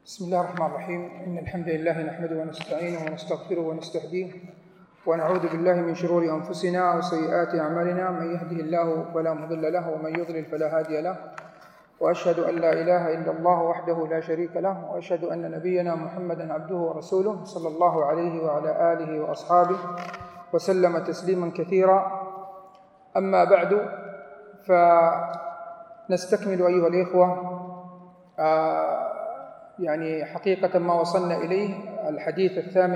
بسم الله الرحمن الرحيم. إن الحمد لله نحمده ونستعينه ونستغفره ونستهديه ونعوذ بالله من شرور أنفسنا وسيئات أعمالنا. من يهده الله فلا مضل له ومن يضلل فلا هادي له، وأشهد أن لا إله إلا الله وحده لا شريك له، وأشهد أن نبينا محمدا عبده ورسوله صلى الله عليه وعلى آله وأصحابه وسلم تسليما كثيرا. أما بعد، فنستكمل أيها الإخوة يعني حقيقة ما وصلنا إليه، الحديث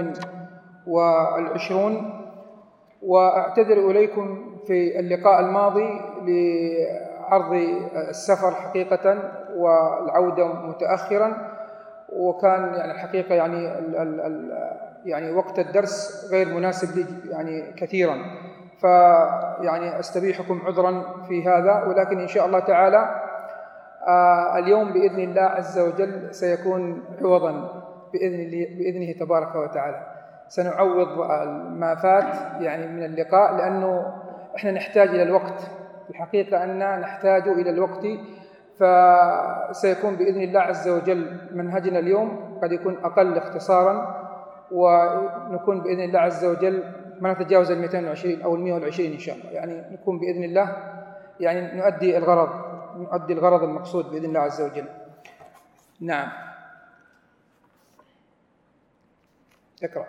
28. وأعتذر إليكم في اللقاء الماضي لعرض السفر حقيقة والعودة متأخرا، وكان يعني الحقيقة يعني وقت الدرس غير مناسب لي يعني كثيرا، فيعني أستبيحكم عذرا في هذا. ولكن إن شاء الله تعالى اليوم بإذن الله عز وجل سيكون عوضا بإذنه تبارك وتعالى. سنعوض ما فات يعني من اللقاء، لأنه إحنا نحتاج إلى الوقت، الحقيقة أننا نحتاج إلى الوقت. فسيكون بإذن الله عز وجل منهجنا اليوم قد يكون أقل اختصارا، ونكون بإذن الله عز وجل ما نتجاوز 220 أو 120 إن شاء الله، يعني نكون بإذن الله يعني نؤدي الغرض المقصود بإذن الله عز وجل. نعم، اقرأ.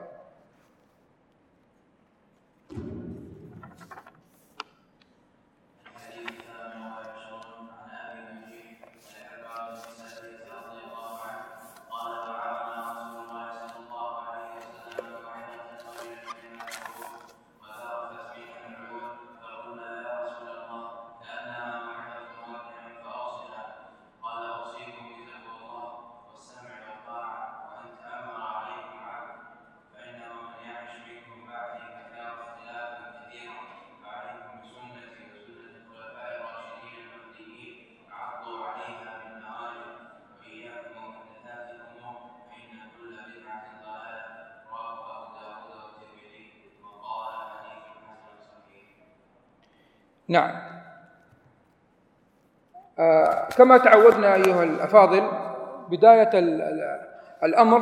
نعم، كما تعودنا أيها الأفاضل، بداية الأمر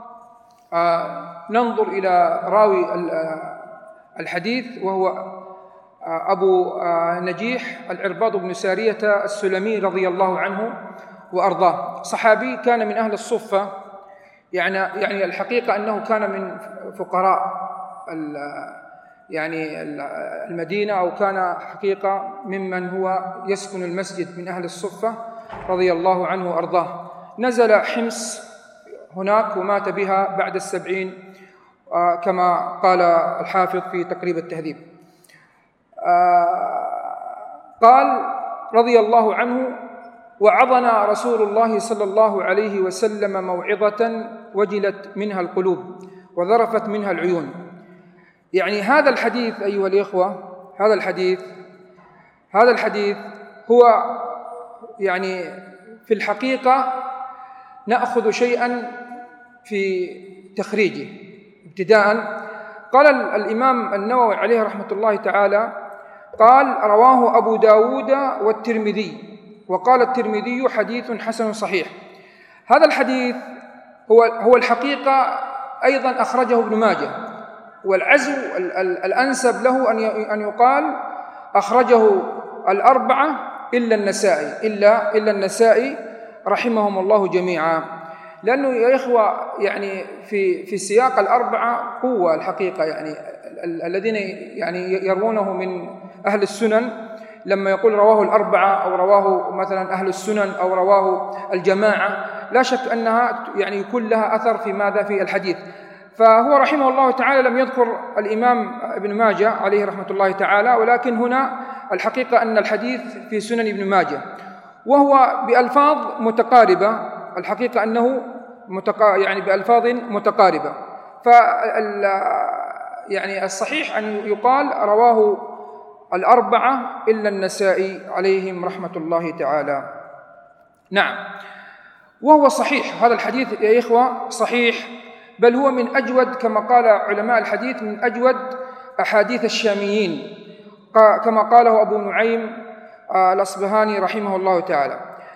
ننظر إلى راوي الحديث، وهو أبو نجيح العرباض بن سارية السلمي رضي الله عنه وأرضاه. صحابي كان من أهل الصفة، يعني الحقيقة أنه كان من فقراء يعني المدينة، أو كان حقيقة ممن هو يسكن المسجد من أهل الصفة رضي الله عنه وأرضاه. نزل حمص هناك ومات بها بعد 70 كما قال الحافظ في تقريب التهذيب. قال رضي الله عنه: وعظنا رسول الله صلى الله عليه وسلم موعظة وجلت منها القلوب وذرفت منها العيون. يعني هذا الحديث أيها الإخوة، هذا الحديث هو يعني في الحقيقة نأخذ شيئا في تخريجه. ابتداء قال الإمام النووي عليه رحمة الله تعالى، قال: رواه أبو داود والترمذي، وقال الترمذي حديث حسن صحيح. هذا الحديث هو الحقيقة أيضا أخرجه ابن ماجه، والعزو الأنسب له أن يقال أخرجه الأربعة إلا النسائي رحمهم الله جميعا. لأنه يا إخوة يعني في سياق الأربعة قوة الحقيقة، يعني الذين يعني يروونه من أهل السنن، لما يقول رواه الأربعة أو رواه مثلا أهل السنن أو رواه الجماعة، لا شك أنها يعني يكون لها أثر في ماذا في الحديث. فهو رحمه الله تعالى لم يذكر الإمام ابن ماجه عليه رحمة الله تعالى، ولكن هنا الحقيقة أن الحديث في سنن ابن ماجه، وهو بألفاظ متقاربة، الحقيقة أنه يعني بألفاظ متقاربة. يعني الصحيح أن يقال رواه الأربعة إلا النسائي عليهم رحمة الله تعالى. نعم، وهو صحيح، هذا الحديث يا إخوة صحيح، بل هو من أجود، كما قال علماء الحديث، من أجود أحاديث الشاميين، كما قاله أبو نعيم الأصبهاني رحمه الله تعالى.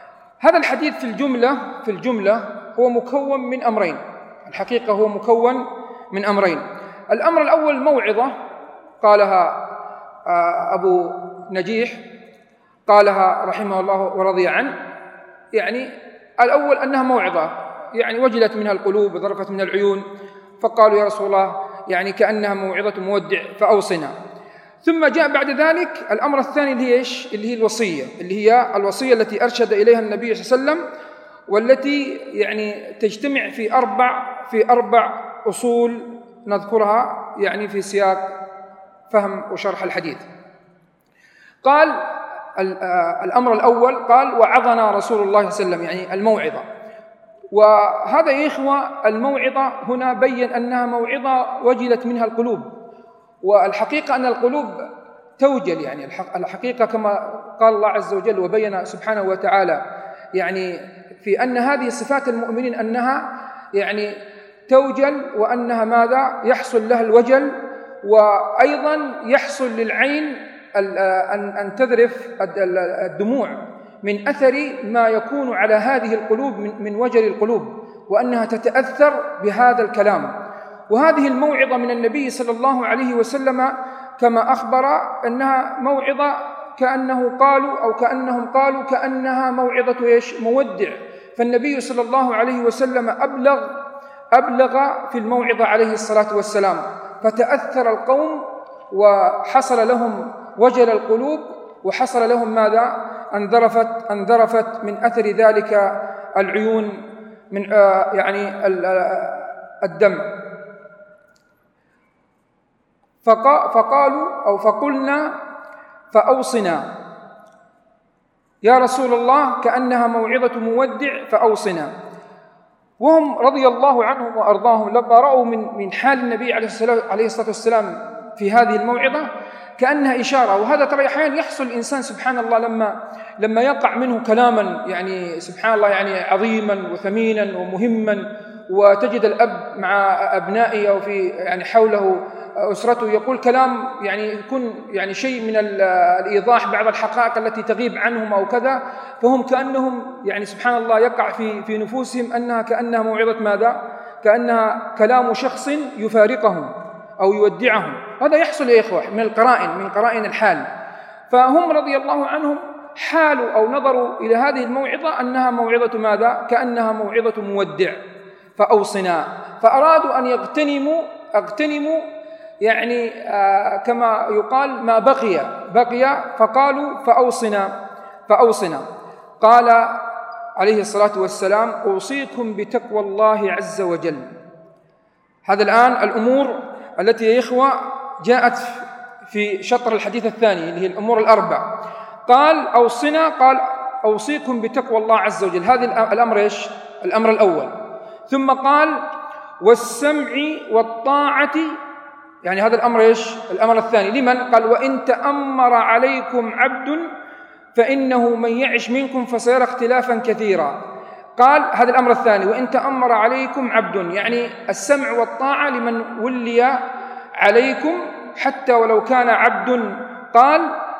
هذا الحديث في الجملة هو مكون من أمرين. الحقيقة هو مكون من أمرين. الأمر الأول موعظة قالها أبو نجيح، قالها رحمه الله ورضي عنه. يعني الأول أنها موعظة، يعني وجلت منها القلوب وذرفت منها العيون، فقالوا يا رسول الله يعني كأنها موعظة مودع فأوصنا. ثم جاء بعد ذلك الأمر الثاني اللي هي إيش؟ اللي هي الوصية، اللي هي الوصية التي أرشد إليها النبي صلى الله عليه وسلم، والتي يعني تجتمع في أربع أصول نذكرها يعني في سياق فهم وشرح الحديث. قال الأمر الأول قال وعظنا رسول الله صلى الله عليه وسلم، يعني الموعظة. وهذا يا إخوة الموعظة هنا بين أنها موعظة وجلت منها القلوب، والحقيقة أن القلوب توجل، يعني الحقيقة كما قال الله عز وجل وبين سبحانه وتعالى يعني في أن هذه صفات المؤمنين أنها يعني توجل، وأنها ماذا؟ يحصل لها الوجل، وأيضا يحصل للعين أن تذرف الدموع من أثر ما يكون على هذه القلوب من وجل القلوب، وأنها تتأثر بهذا الكلام. وهذه الموعظة من النبي صلى الله عليه وسلم كما أخبر أنها موعظة كأنهم قالوا كأنها موعظة إيش؟ مودع. فالنبي صلى الله عليه وسلم أبلغ في الموعظة عليه الصلاة والسلام، فتأثر القوم وحصل لهم وجل القلوب، وحصل لهم ماذا؟ أنذرفت من أثر ذلك العيون من يعني الدمع. فقالوا أو فقلنا فأوصنا يا رسول الله كأنها موعظة مودع فأوصنا. وهم رضي الله عنهم وأرضاهم لما رأوا من حال النبي عليه الصلاة والسلام في هذه الموعظة كأنها إشارة. وهذا ترى أحيانا يحصل الإنسان سبحان الله لما يقع منه كلاما يعني سبحان الله يعني عظيما وثمينا ومهما، وتجد الأب مع أبنائه أو في يعني حوله أسرته يقول كلام يعني يكون يعني شيء من الإيضاح بعض الحقائق التي تغيب عنهم أو كذا، فهم كأنهم يعني سبحان الله يقع في نفوسهم كأنها موعظة ماذا؟ كأنها كلام شخص يفارقهم أو يودعهم. هذا يحصل يا إخوة من قرائن الحال. فهم رضي الله عنهم حالوا أو نظروا إلى هذه الموعظة أنها موعظة ماذا؟ كأنها موعظة مودع فأوصنا. فأرادوا أن اغتنموا يعني كما يقال ما بقي فقالوا فأوصنا. قال عليه الصلاة والسلام أوصيكم بتقوى الله عز وجل. هذا الآن الأمور التي يا إخوة جاءت في شطر الحديث الثاني اللي هي الأمور الأربع. قال أوصنا، قال أوصيكم بتقوى الله عز وجل. هذا الأمر إيش؟ الأمر الأول. ثم قال والسمع والطاعة، يعني هذا الأمر إيش؟ الأمر الثاني. لمن؟ قال وإن تأمر عليكم عبد فإنه من يعش منكم فسيرى اختلافا كثيرا. قال هذا الأمر الثاني وإن تأمر عليكم عبد، يعني السمع والطاعة لمن ولي عليكم حتى ولو كان عبد. قال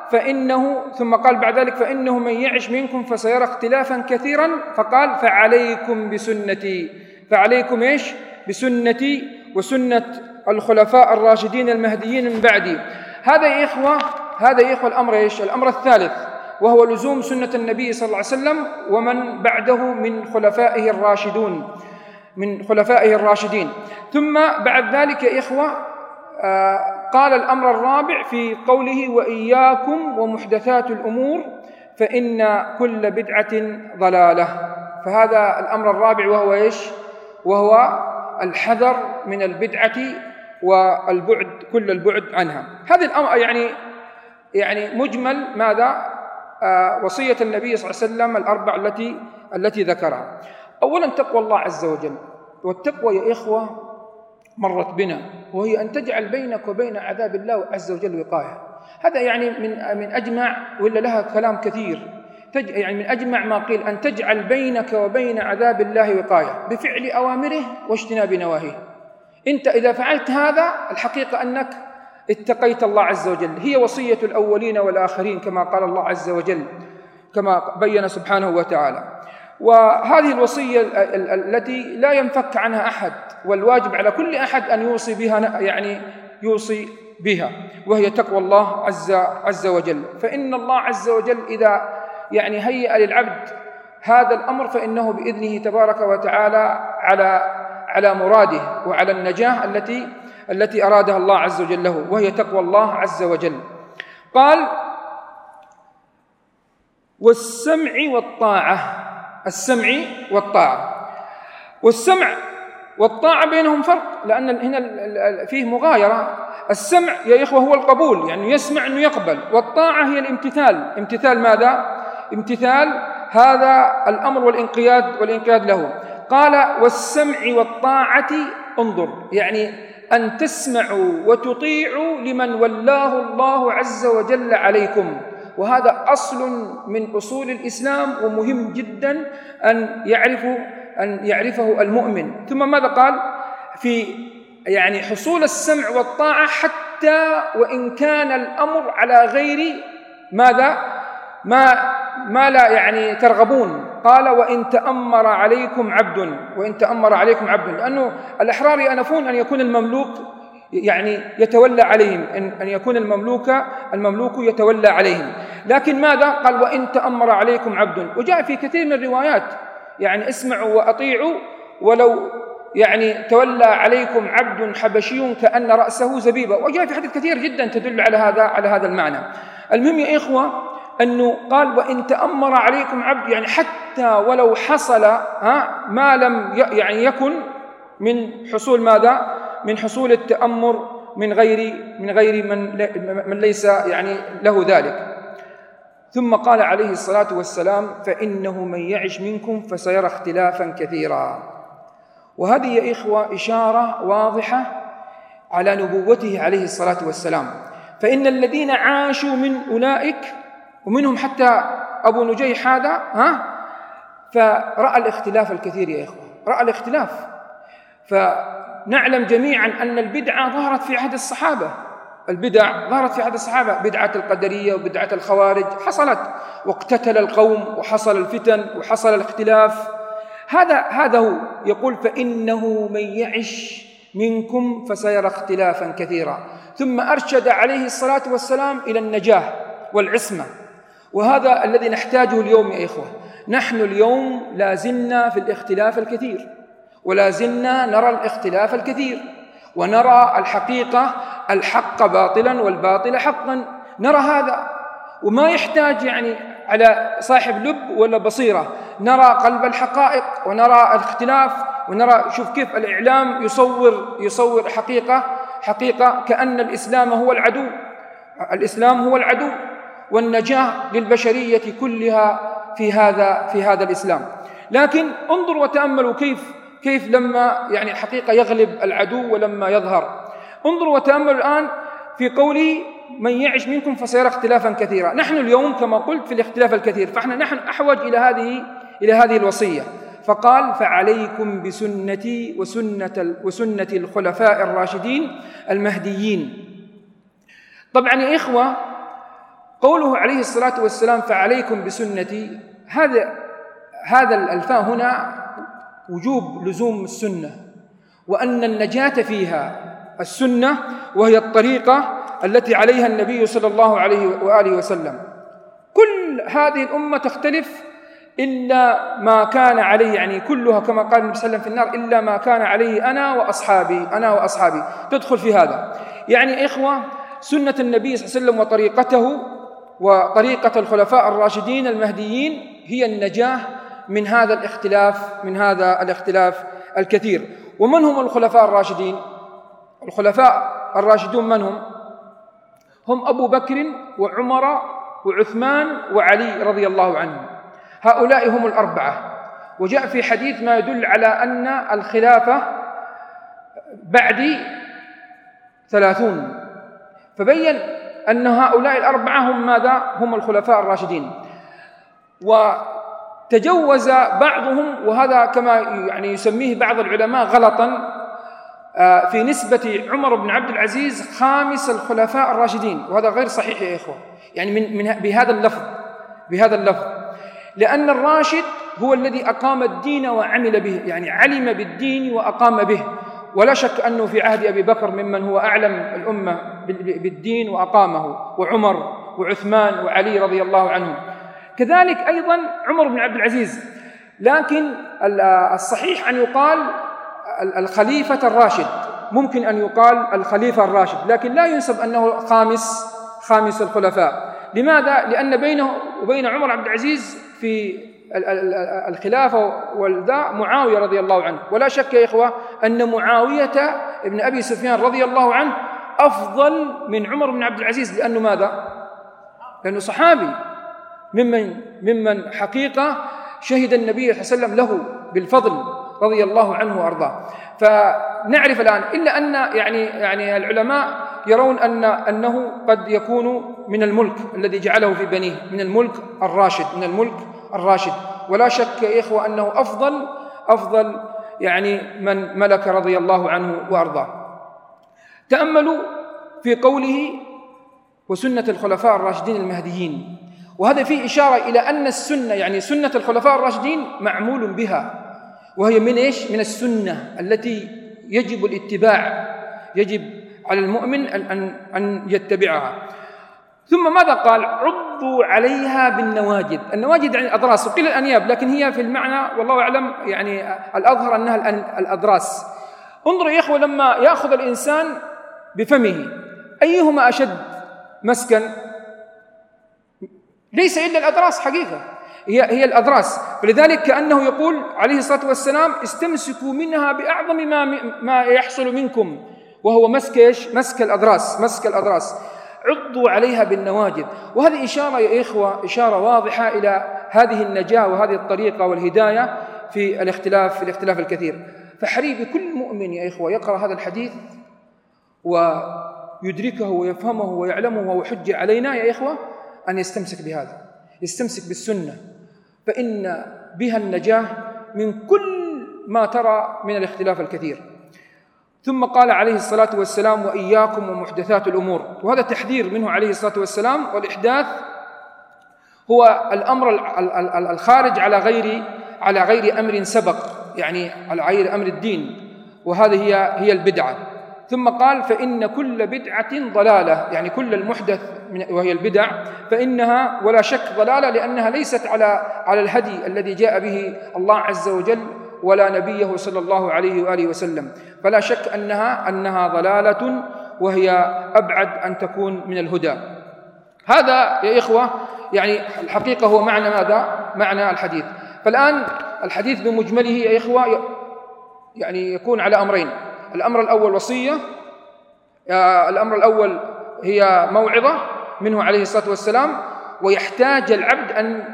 ثم قال بعد ذلك فإنه من يعش منكم فسيرى اختلافا كثيرا. فقال فعليكم بسنتي. فعليكم إيش؟ بسنتي وسنة الخلفاء الراشدين المهديين من بعدي. هذا يا إخوة الأمر إيش؟ الأمر الثالث، وهو لزوم سنة النبي صلى الله عليه وسلم ومن بعده من خلفائه الراشدين. ثم بعد ذلك يا إخوة قال الأمر الرابع في قوله وإياكم ومحدثات الأمور فإن كل بدعة ضلالة. فهذا الأمر الرابع وهو إيش؟ وهو الحذر من البدعة والبعد كل البعد عنها. هذه الأمر يعني مجمل ماذا؟ وصية النبي صلى الله عليه وسلم الأربع التي ذكرها. أولا تقوى الله عز وجل. والتقوى يا إخوة مرت بنا، وهي أن تجعل بينك وبين عذاب الله عز وجل وقاية. هذا يعني من أجمع، ولا لها كلام كثير، يعني من أجمع ما قيل أن تجعل بينك وبين عذاب الله وقاية بفعل أوامره واجتناب نواهيه. أنت إذا فعلت هذا الحقيقة أنك اتقيت الله عز وجل. هي وصية الأولين والآخرين كما قال الله عز وجل كما بين سبحانه وتعالى. وهذه الوصية التي لا ينفك عنها أحد، والواجب على كل أحد أن يوصي بها، يعني يوصي بها، وهي تقوى الله عز وجل. فإن الله عز وجل إذا يعني هيأ للعبد هذا الأمر فإنه بإذنه تبارك وتعالى على مراده وعلى النجاة التي أرادها الله عز وجل له، وهي تقوى الله عز وجل. قال: والسمع والطاعة. السمع والطاعة، والسمع والطاعة بينهم فرق، لأن هنا فيه مغايرة. السمع يا إخوة هو القبول، يعني يسمع أنه يقبل، والطاعة هي الامتثال. امتثال ماذا؟ امتثال هذا الأمر والإنقياد له. قال: والسمع والطاعة انظر، يعني أن تسمعوا وتطيعوا لمن ولاه الله عز وجل عليكم، وهذا أصل من أصول الإسلام، ومهم جدا أن يعرفه المؤمن. ثم ماذا قال؟ في يعني حصول السمع والطاعة حتى وإن كان الأمر على غير ماذا؟ ما لا يعني ترغبون. قال: وإن تأمر عليكم عبد، لأنه الأحرار يأنفون أن يكون المملوك يعني يتولى عليهم، أن يكون المملوك يتولى عليهم. لكن ماذا؟ قال: وإن تأمر عليكم عبد. وجاء في كثير من الروايات يعني اسمعوا وأطيعوا ولو يعني تولى عليكم عبد حبشي كأن رأسه زبيبة. وجاء في حديث كثير جدا تدل على هذا المعنى. المهم يا إخوة أنه قال: وإن تأمر عليكم عبد، يعني حتى ولو حصل ما لم يعني يكن من حصول ماذا؟ من حصول التأمر من غير من ليس يعني له ذلك. ثم قال عليه الصلاة والسلام: فإنه من يعش منكم فسيرى اختلافا كثيرا. وهذه يا إخوة إشارة واضحة على نبوته عليه الصلاة والسلام. فإن الذين عاشوا من أولئك، ومنهم حتى أبو نجيح هذا فرأى الاختلاف الكثير يا إخوة، رأى الاختلاف. فنعلم جميعا أن البدعة ظهرت في عهد الصحابة، بدعة القدرية وبدعة الخوارج حصلت، واقتتل القوم وحصل الفتن وحصل الاختلاف. هذا هو يقول: فإنه من يعش منكم فسيرى اختلافا كثيرا. ثم أرشد عليه الصلاة والسلام إلى النجاة والعصمة، وهذا الذي نحتاجه اليوم يا إخوة. نحن اليوم لازلنا في الاختلاف الكثير، ولازلنا نرى الاختلاف الكثير، ونرى الحق باطلا والباطل حقا، نرى هذا. وما يحتاج يعني على صاحب لب ولا بصيرة، نرى قلب الحقائق ونرى الاختلاف، ونرى شوف كيف الإعلام يصور حقيقة كأن الإسلام هو العدو، والنجاة للبشرية كلها في هذا الإسلام. لكن انظر وتأملوا كيف لما يعني الحقيقة يغلب العدو ولما يظهر. انظروا وتأملوا الآن في قوله: من يعش منكم فسيرى اختلافا كثيرا. نحن اليوم كما قلت في الاختلاف الكثير، نحن أحوج إلى هذه الوصية. فقال: فعليكم بسنتي وسنة الخلفاء الراشدين المهديين. طبعا يا إخوة قوله عليه الصلاة والسلام: فعليكم بسنتي، هذا الألفاء هنا وجوب لزوم السنة، وأن النجاة فيها السنة، وهي الطريقة التي عليها النبي صلى الله عليه وآله وسلم. كل هذه الأمة تختلف إلا ما كان عليه، يعني كلها كما قال النبي صلى الله عليه وسلم في النار إلا ما كان عليه أنا وأصحابي تدخل في هذا. يعني إخوة سنة النبي صلى الله عليه وسلم وطريقته وطريقة الخلفاء الراشدين المهديين هي النجاة من هذا الاختلاف الكثير. ومن هم الخلفاء الراشدين؟ الخلفاء الراشدون من هم أبو بكر وعمر وعثمان وعلي رضي الله عنهم. هؤلاء هم الأربعة. وجاء في حديث ما يدل على أن الخلافة بعد 30. فبين أن هؤلاء الأربعة هم ماذا؟ هم الخلفاء الراشدين. وتجوز بعضهم، وهذا كما يعني يسميه بعض العلماء غلطا، في نسبة عمر بن عبد العزيز خامس الخلفاء الراشدين، وهذا غير صحيح يا إخوة، يعني بهذا اللفظ. لأن الراشد هو الذي أقام الدين وعمل به، يعني علم بالدين وأقام به، ولا شك أنه في عهد أبي بكر ممن هو أعلم الأمة بالدين وأقامه، وعمر وعثمان وعلي رضي الله عنهم، كذلك أيضا عمر بن عبد العزيز. لكن الصحيح أن يقال الخليفة الراشد، ممكن أن يقال الخليفة الراشد، لكن لا ينسب أنه خامس الخلفاء. لماذا؟ لأن بينه وبين عمر عبد العزيز في الخلافة والذا معاوية رضي الله عنه، ولا شك يا إخوة أن معاوية ابن أبي سفيان رضي الله عنه أفضل من عمر بن عبد العزيز. لأنه ماذا؟ لأنه صحابي ممن حقيقة شهد النبي صلى الله عليه وسلم له بالفضل رضي الله عنه وأرضاه. فنعرف الآن، إلا أن يعني العلماء يرون أنه قد يكون من الملك الذي جعله في بنيه، من الملك الراشد، ولا شك يا إخوة أنه أفضل يعني من ملك رضي الله عنه وأرضاه. تأملوا في قوله وسنة الخلفاء الراشدين المهديين، وهذا فيه إشارة إلى أن السنة، يعني سنة الخلفاء الراشدين معمول بها، وهي من إيش؟ من السنة التي يجب الاتباع، يجب على المؤمن أن يتبعها. ثم ماذا قال؟ عضوا عليها بالنواجذ. النواجذ يعني الأضراس، وقيل الأنياب، لكن هي في المعنى والله أعلم يعني الأظهر أنها الأضراس. انظروا يا إخوة، لما يأخذ الإنسان بفمه أيهما أشد مسكا؟ ليس إلا الأضراس حقيقة، هي الأضراس. فلذلك كأنه يقول عليه الصلاة والسلام استمسكوا منها بأعظم ما يحصل منكم، وهو مسك الأضراس. عضوا عليها بالنواجذ. وهذه إشارة يا إخوة، إشارة واضحة إلى هذه النجاة وهذه الطريقة والهداية في الاختلاف الكثير. فحري بكل مؤمن يا إخوة يقرأ هذا الحديث ويدركه ويفهمه ويعلمه وهو حجة علينا يا إخوة أن يستمسك بهذا، يستمسك بالسنة، فإن بها النجاة من كل ما ترى من الاختلاف الكثير. ثم قال عليه الصلاة والسلام وإياكم ومحدثات الأمور، وهذا تحذير منه عليه الصلاة والسلام. والإحداث هو الأمر الخارج على غير أمر سبق، يعني على غير أمر الدين، وهذه هي البدعة. ثم قال فإن كل بدعة ضلالة، يعني كل المحدث وهي البدع فإنها ولا شك ضلالة، لأنها ليست على الهدي الذي جاء به الله عز وجل ولا نبيه صلى الله عليه وآله وسلم، فلا شك أنها ضلالة، وهي أبعد أن تكون من الهدى. هذا يا إخوة يعني الحقيقة هو معنى ماذا؟ معنى الحديث. فالآن الحديث بمجمله يا إخوة يعني يكون على أمرين. الأمر الأول وصية، الأمر الأول هي موعظة منه عليه الصلاة والسلام، ويحتاج العبد أن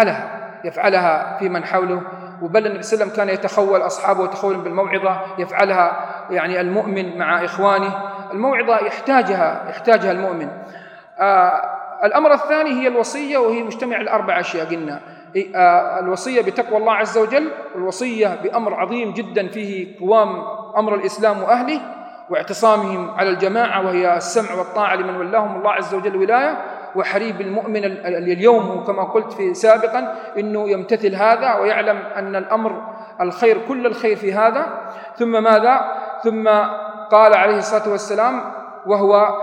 يفعلها في من حوله. وبل النبي صلى الله عليه وسلم كان يتخول أصحابه تخولا بالموعظة، يفعلها يعني المؤمن مع إخوانه. الموعظة يحتاجها المؤمن. الأمر الثاني هي الوصية، وهي مجتمع الأربع أشياء قلنا: الوصية بتقوى الله عز وجل، والوصية بأمر عظيم جدا فيه قوام أمر الإسلام وأهله واعتصامهم على الجماعة، وهي السمع والطاعة لمن ولاهم الله عز وجل ولاية. وحريب المؤمن اليوم كما قلت في سابقا أنه يمتثل هذا ويعلم أن الأمر الخير، كل الخير في هذا. ثم ماذا؟ ثم قال عليه الصلاة والسلام وهو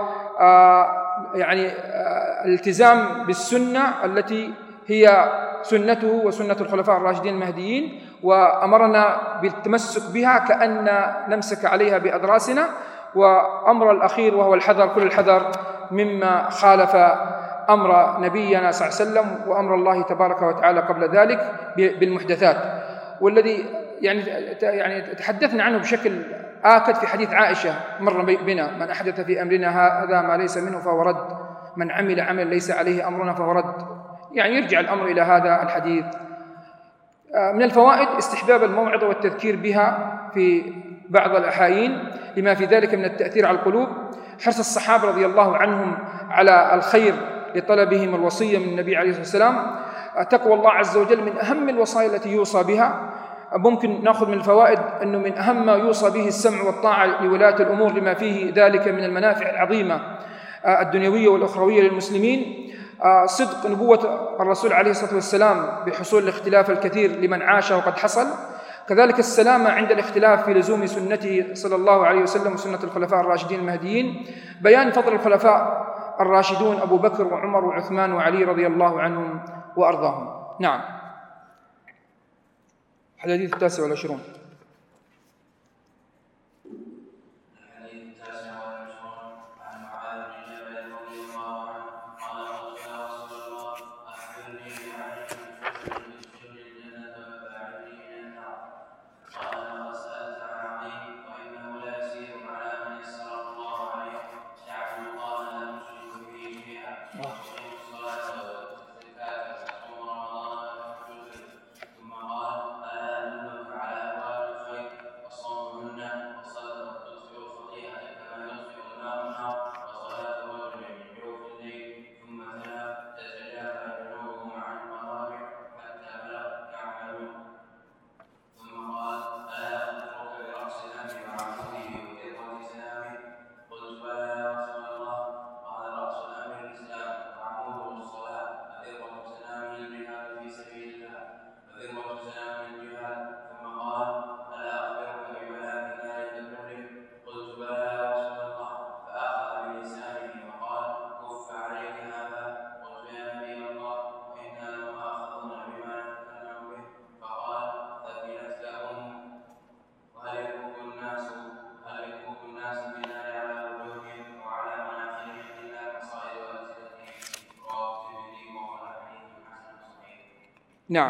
يعني الالتزام بالسنة التي هي سنته وسنة الخلفاء الراشدين المهديين، وأمرنا بالتمسك بها كأن نمسك عليها بأضراسنا. وأمر الأخير وهو الحذر، كل الحذر مما خالف أمر نبينا صلى الله عليه وسلم وأمر الله تبارك وتعالى قبل ذلك بالمحدثات، والذي يعني تحدثنا عنه بشكل آكد في حديث عائشة مر بنا: من أحدث في أمرنا هذا ما ليس منه فهو رد، من عمل عملا ليس عليه أمرنا فهو رد. يعني يرجع الأمر إلى هذا الحديث. من الفوائد استحباب الموعظة والتذكير بها في بعض الأحايين لما في ذلك من التأثير على القلوب. حرص الصحابة رضي الله عنهم على الخير لطلبهم الوصية من النبي عليه الصلاة والسلام. تقوى الله عز وجل من أهم الوصايا التي يوصى بها. ممكن نأخذ من الفوائد أنه من أهم ما يوصى به السمع والطاعة لولاة الأمور لما فيه ذلك من المنافع العظيمة الدنيوية والأخروية للمسلمين. صدق نبوة الرسول عليه الصلاة والسلام بحصول الاختلاف الكثير لمن عاش وقد حصل، كذلك السلامة عند الاختلاف في لزوم سنته صلى الله عليه وسلم وسنة الخلفاء الراشدين المهديين، بيان فضل الخلفاء الراشدون أبو بكر وعمر وعثمان وعلي رضي الله عنهم وأرضاهم. نعم. الحديث 29. نعم.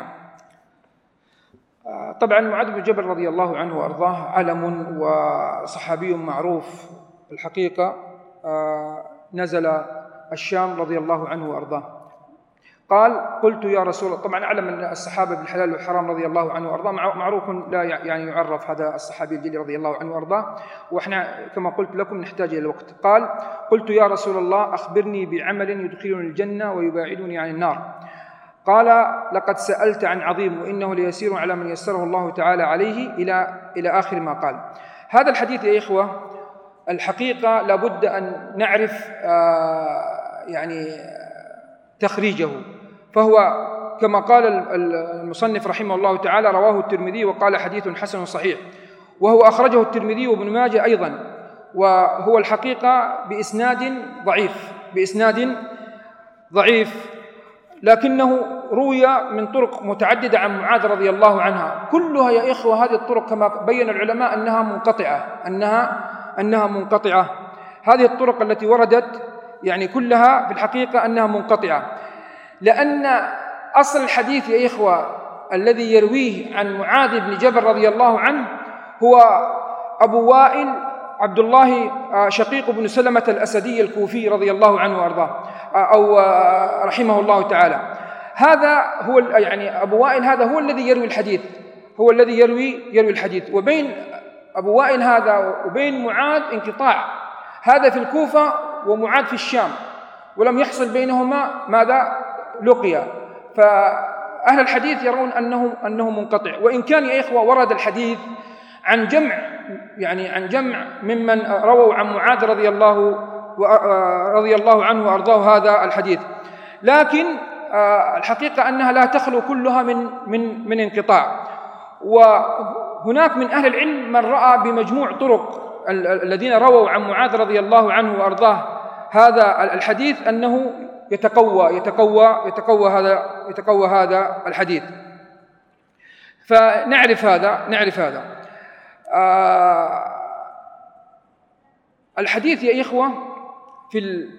طبعا معاذ بن جبل رضي الله عنه وأرضاه علم وصحابي معروف الحقيقة، نزل الشام رضي الله عنه وأرضاه. قال: قلت يا رسول الله. طبعا أعلم أن الصحابة بالحلال والحرام رضي الله عنه وأرضاه معروف، لا يعني يعرف هذا الصحابي الجليل رضي الله عنه وأرضاه، وإحنا كما قلت لكم نحتاج إلى الوقت. قال: قلت يا رسول الله أخبرني بعمل يدخلني الجنة ويباعدني عن النار. قال: لقد سألت عن عظيم وإنه ليسير على من يسره الله تعالى عليه إلى آخر ما قال. هذا الحديث يا إخوة الحقيقة لابد أن نعرف يعني تخريجه، فهو كما قال المصنف رحمه الله تعالى: رواه الترمذي وقال حديث حسن صحيح، وهو أخرجه الترمذي وابن ماجه أيضا، وهو الحقيقة بإسناد ضعيف، لكنه روي من طرق متعددة عن معاذ رضي الله عنها، كلها يا إخوة هذه الطرق كما بين العلماء أنها منقطعة. هذه الطرق التي وردت يعني كلها في الحقيقة أنها منقطعة، لأن أصل الحديث يا إخوة الذي يرويه عن معاذ بن جبل رضي الله عنه هو أبو وائل عبد الله شقيق بن سلمة الأسدي الكوفي رضي الله عنه وأرضاه، أو رحمه الله تعالى. هذا هو يعني أبو وائل هذا هو الذي يروي الحديث، هو الذي يروي الحديث، وبين أبو وائل هذا وبين معاذ انقطاع، هذا في الكوفة ومعاذ في الشام، ولم يحصل بينهما ماذا لقيا، فأهل الحديث يرون أنه منقطع. وإن كان يا إخوة ورد الحديث عن جمع ممن رووا عن معاذ رضي الله عنه وأرضاه هذا الحديث، لكن الحقيقة أنها لا تخلو كلها من انقطاع. وهناك من أهل العلم من رأى بمجموع طرق الذين رووا عن معاذ رضي الله عنه وأرضاه هذا الحديث أنه يتقوى هذا الحديث، فنعرف هذا. الحديث يا إخوة في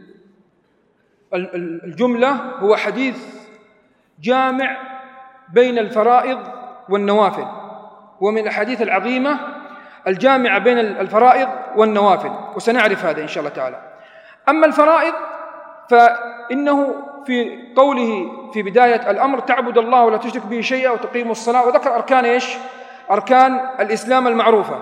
الجملة هو حديث جامع بين الفرائض والنوافل، ومن الأحاديث العظيمة الجامعة بين الفرائض والنوافل، وسنعرف هذا إن شاء الله تعالى. أما الفرائض فإنه في قوله في بداية الأمر: تعبد الله ولا تشرك به شيئا وتقيم الصلاة، وذكر أركان أركان الإسلام المعروفة.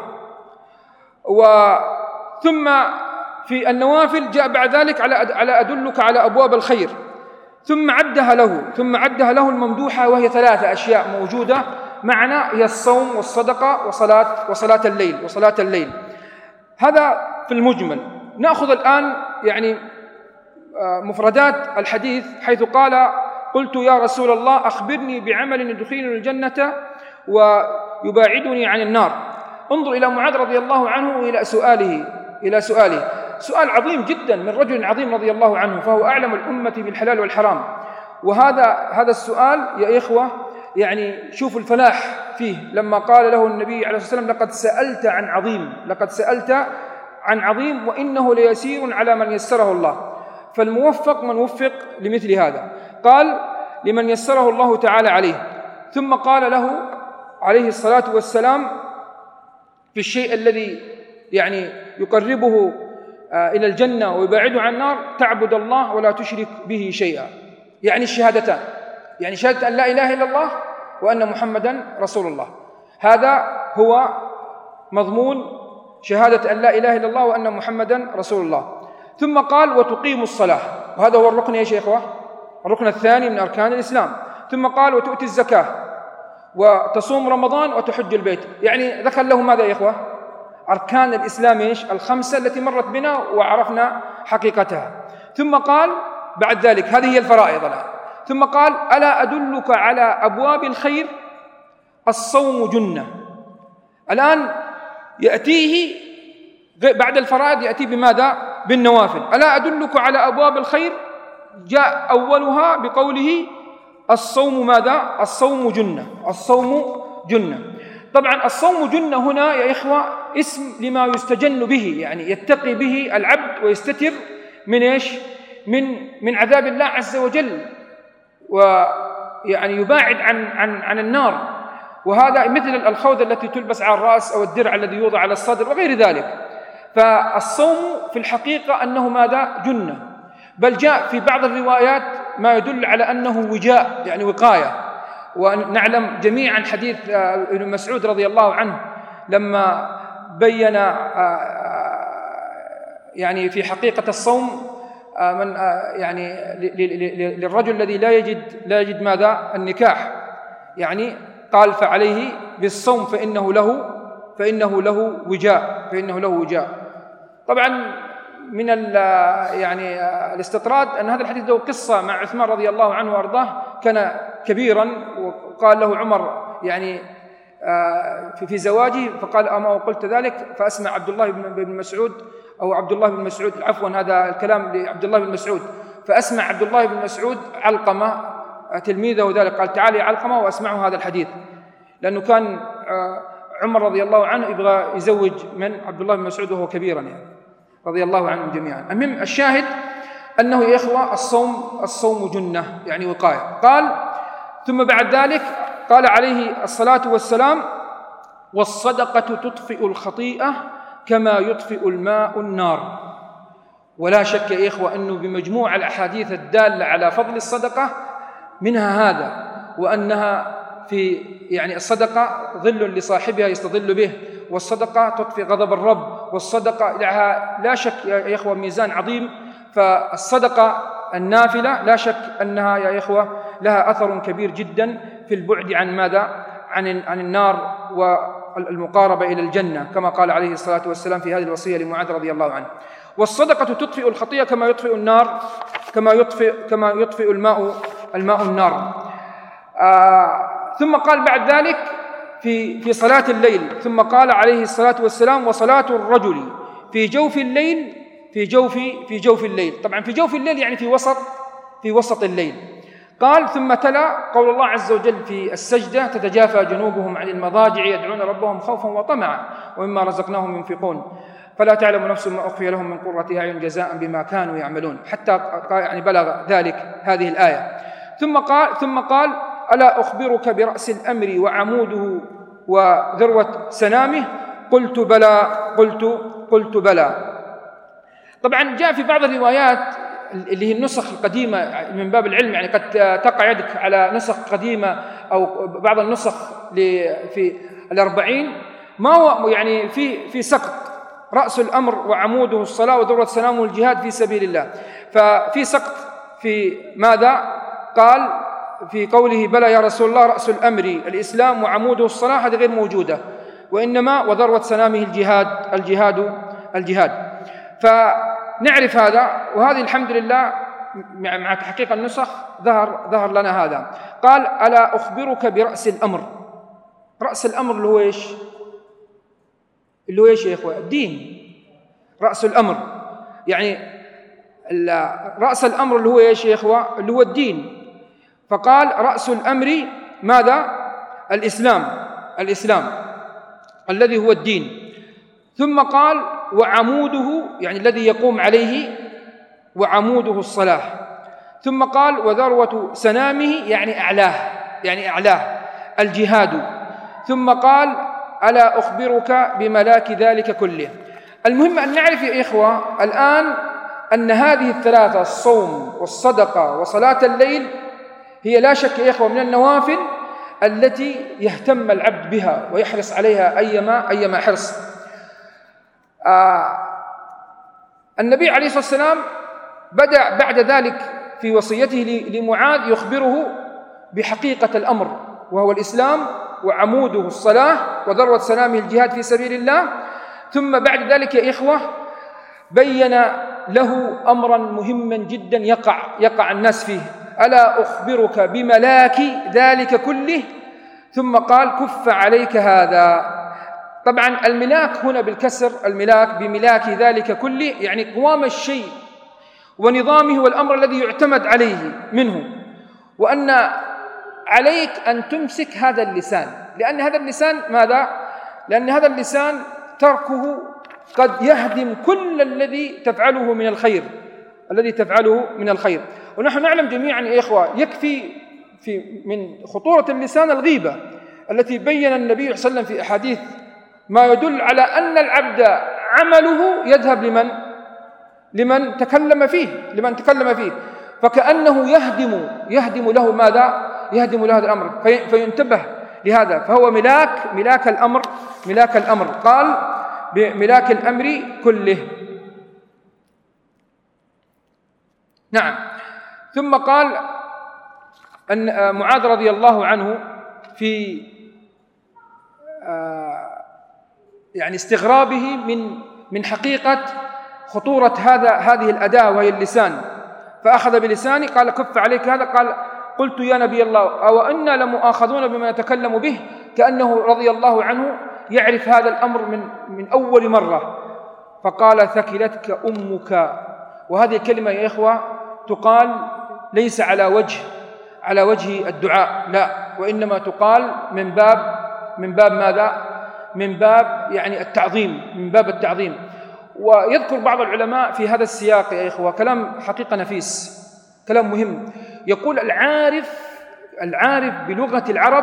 ثم في النوافل جاء بعد ذلك على أدلك على أبواب الخير، ثم عدها له الممدوحة، وهي 3 أشياء موجودة معنا، هي الصوم والصدقة وصلاة الليل. هذا في المجمل. نأخذ الآن يعني مفردات الحديث حيث قال: قلت يا رسول الله أخبرني بعمل يدخلني الجنة ويباعدني عن النار. انظر إلى معاذ رضي الله عنه إلى سؤاله سؤال عظيم جدا من رجل عظيم رضي الله عنه، فهو أعلم الأمة بالحلال والحرام. وهذا السؤال يا إخوة يعني شوفوا الفلاح فيه، لما قال له النبي عليه الصلاة والسلام: لقد سألت عن عظيم وإنه ليسير على من يسره الله. فالموفق من وفق لمثل هذا. قال: لمن يسره الله تعالى عليه. ثم قال له عليه الصلاة والسلام في الشيء الذي يعني يقربه إلى الجنة ويبعده عن النار: تعبد الله ولا تشرك به شيئا. يعني الشهادتان، يعني شهادة أن لا إله إلا الله وأن محمدا رسول الله. هذا هو مضمون شهادة أن لا إله إلا الله وأن محمدا رسول الله. ثم قال: وتقيم الصلاة، وهذا هو الركن يا شيخ، الركن الثاني من أركان الإسلام. ثم قال: وتؤتي الزكاة وتصوم رمضان وتحج البيت. يعني ذكر له ماذا يا إخوة؟ أركان الإسلام الخمسة التي مرت بنا وعرفنا حقيقتها. ثم قال بعد ذلك: هذه هي الفرائض الآن. ثم قال: ألا أدلك على أبواب الخير؟ الصوم جنة. الآن يأتيه بعد الفرائض يأتي بماذا؟ بالنوافل. ألا أدلك على أبواب الخير؟ جاء أولها بقوله: الصوم ماذا؟ الصوم جنة. الصوم جنة. طبعا الصوم جنة هنا يا إخوة اسم لما يستجن به، يعني يتقي به العبد ويستتر من إيش؟ من عذاب الله عز وجل، ويعني يباعد عن النار. وهذا مثل الخوذة التي تلبس على الرأس أو الدرع الذي يوضع على الصدر وغير ذلك. فالصوم في الحقيقة أنه ماذا؟ جنة. بل جاء في بعض الروايات ما يدل على أنه وجاء، يعني وقاية. ونعلم جميعا حديث ابن مسعود رضي الله عنه لما بين يعني في حقيقة الصوم من يعني للرجل الذي لا يجد ماذا؟ النكاح، يعني قال: فعليه بالصوم فإنه له وجاء. طبعا من يعني الاستطراد أن هذا الحديث له قصة مع عثمان رضي الله عنه وأرضاه. كان كبيرا وقال له عمر يعني في زواجه، فقال: أما وقلت ذلك فأسمع عبد الله بن مسعود، أو عبد الله بن مسعود، عفوا هذا الكلام لعبد الله بن مسعود، فأسمع عبد الله بن مسعود علقمة تلميذه ذلك، قال: تعال يا علقمة وأسمعه هذا الحديث، لأنه كان عمر رضي الله عنه يبغى يزوج من عبد الله بن مسعود وهو كبيرا يعني رضي الله عنهم جميعا. المهم الشاهد أنه يا إخوة الصوم جنة، يعني وقاية. قال: ثم بعد ذلك قال عليه الصلاة والسلام: والصدقة تطفئ الخطيئة كما يطفئ الماء النار. ولا شك يا إخوة أنه بمجموع الأحاديث الدالة على فضل الصدقة منها هذا، وأنها يعني الصدقة ظل لصاحبها يستظل به، والصدقة تطفئ غضب الرب، والصدقة لها لا شك يا إخوة ميزان عظيم. فالصدقة النافلة لا شك أنها يا إخوة لها أثر كبير جدا في البعد عن ماذا؟ عن النار والمقاربة إلى الجنة، كما قال عليه الصلاة والسلام في هذه الوصية لمعاذ رضي الله عنه: والصدقة تطفئ الخطيئة كما يطفئ النار، كما يطفئ الماء النار. ثم قال بعد ذلك في صلاة الليل، ثم قال عليه الصلاة والسلام: وصلاة الرجل في جوف الليل في جوف الليل. طبعا في جوف الليل يعني في وسط الليل. قال: ثم تلا قول الله عز وجل في السجدة: تتجافى جنوبهم عن المضاجع يدعون ربهم خوفا وطمعا ومما رزقناهم ينفقون فلا تعلم نفس ما أخفي لهم من قرة أعين جزاء بما كانوا يعملون، حتى يعني بلغ ذلك هذه الآية. ثم قال: ألا أخبرك برأس الأمر وعموده وذروة سنامه؟ قلت بلى. طبعا جاء في بعض الروايات اللي هي النسخ القديمة من باب العلم، يعني قد تقع يدك على نسخ قديمة أو بعض النسخ في 40 ما هو يعني في سقط: رأس الأمر وعموده الصلاة وذروة سنامه الجهاد في سبيل الله. ففي سقط في ماذا؟ قال في قوله: بلى يا رسول الله رأس الأمر الإسلام وعموده الصلاة، هذه غير موجودة، وإنما وذروة سنامه الجهاد. فنعرف هذا، وهذه الحمد لله مع تحقيق النسخ ظهر لنا هذا. قال: ألا أخبرك برأس الأمر. رأس الأمر اللي هو إيش؟ اللي هو إيش يا إخوة؟ الدين. رأس الأمر يعني رأس الأمر اللي هو إيش يا إخوة؟ اللي هو الدين. فقال: رأس الأمر ماذا؟ الإسلام الذي هو الدين. ثم قال: وعموده يعني الذي يقوم عليه، وعموده الصلاة. ثم قال: وذروة سنامه يعني أعلاه الجهاد. ثم قال: ألا أخبرك بملاك ذلك كله. المهم أن نعرف يا إخوة الآن أن هذه الثلاثة، الصوم والصدقة وصلاة الليل، هي لا شك يا إخوة من النوافل التي يهتم العبد بها ويحرص عليها أيما حرص. النبي عليه الصلاة والسلام بدأ بعد ذلك في وصيته لمعاذ يخبره بحقيقة الأمر، وهو الإسلام، وعموده الصلاة، وذروة سنامه الجهاد في سبيل الله. ثم بعد ذلك يا إخوة بين له أمرا مهما جدا يقع الناس فيه: ألا أخبرك بملاك ذلك كله. ثم قال: كف عليك هذا. طبعا الملاك هنا بالكسر، الملاك بملاك ذلك كله يعني قوام الشيء ونظامه والأمر الذي يعتمد عليه منه، وأن عليك أن تمسك هذا اللسان. لأن هذا اللسان ماذا؟ لأن هذا اللسان تركه قد يهدم كل الذي تفعله من الخير. ونحن نعلم جميعا يا إخوة يكفي من خطورة اللسان الغيبة التي بين النبي صلى الله عليه وسلم في أحاديث ما يدل على أن العبد عمله يذهب لمن تكلم فيه، فكأنه يهدم له ماذا؟ يهدم له هذا الأمر، فينتبه لهذا. فهو ملاك الأمر. قال: بملاك الأمر كله. نعم. ثم قال أن معاذ رضي الله عنه في يعني استغرابه من حقيقة خطورة هذه الأداة وهي اللسان، فأخذ بلسانه. قال: كف عليك هذا. قال: قلت: يا نبي الله، أو إنا لمؤاخذون بما نتكلم به؟ كأنه رضي الله عنه يعرف هذا الأمر من أول مرة. فقال: ثكلتك أمك. وهذه الكلمة يا إخوة تقال ليس على وجه الدعاء، لا، وإنما تقال من باب ماذا؟ من باب يعني التعظيم، من باب التعظيم. ويذكر بعض العلماء في هذا السياق يا إخوة كلام حقيقة نفيس، كلام مهم. يقول: العارف بلغة العرب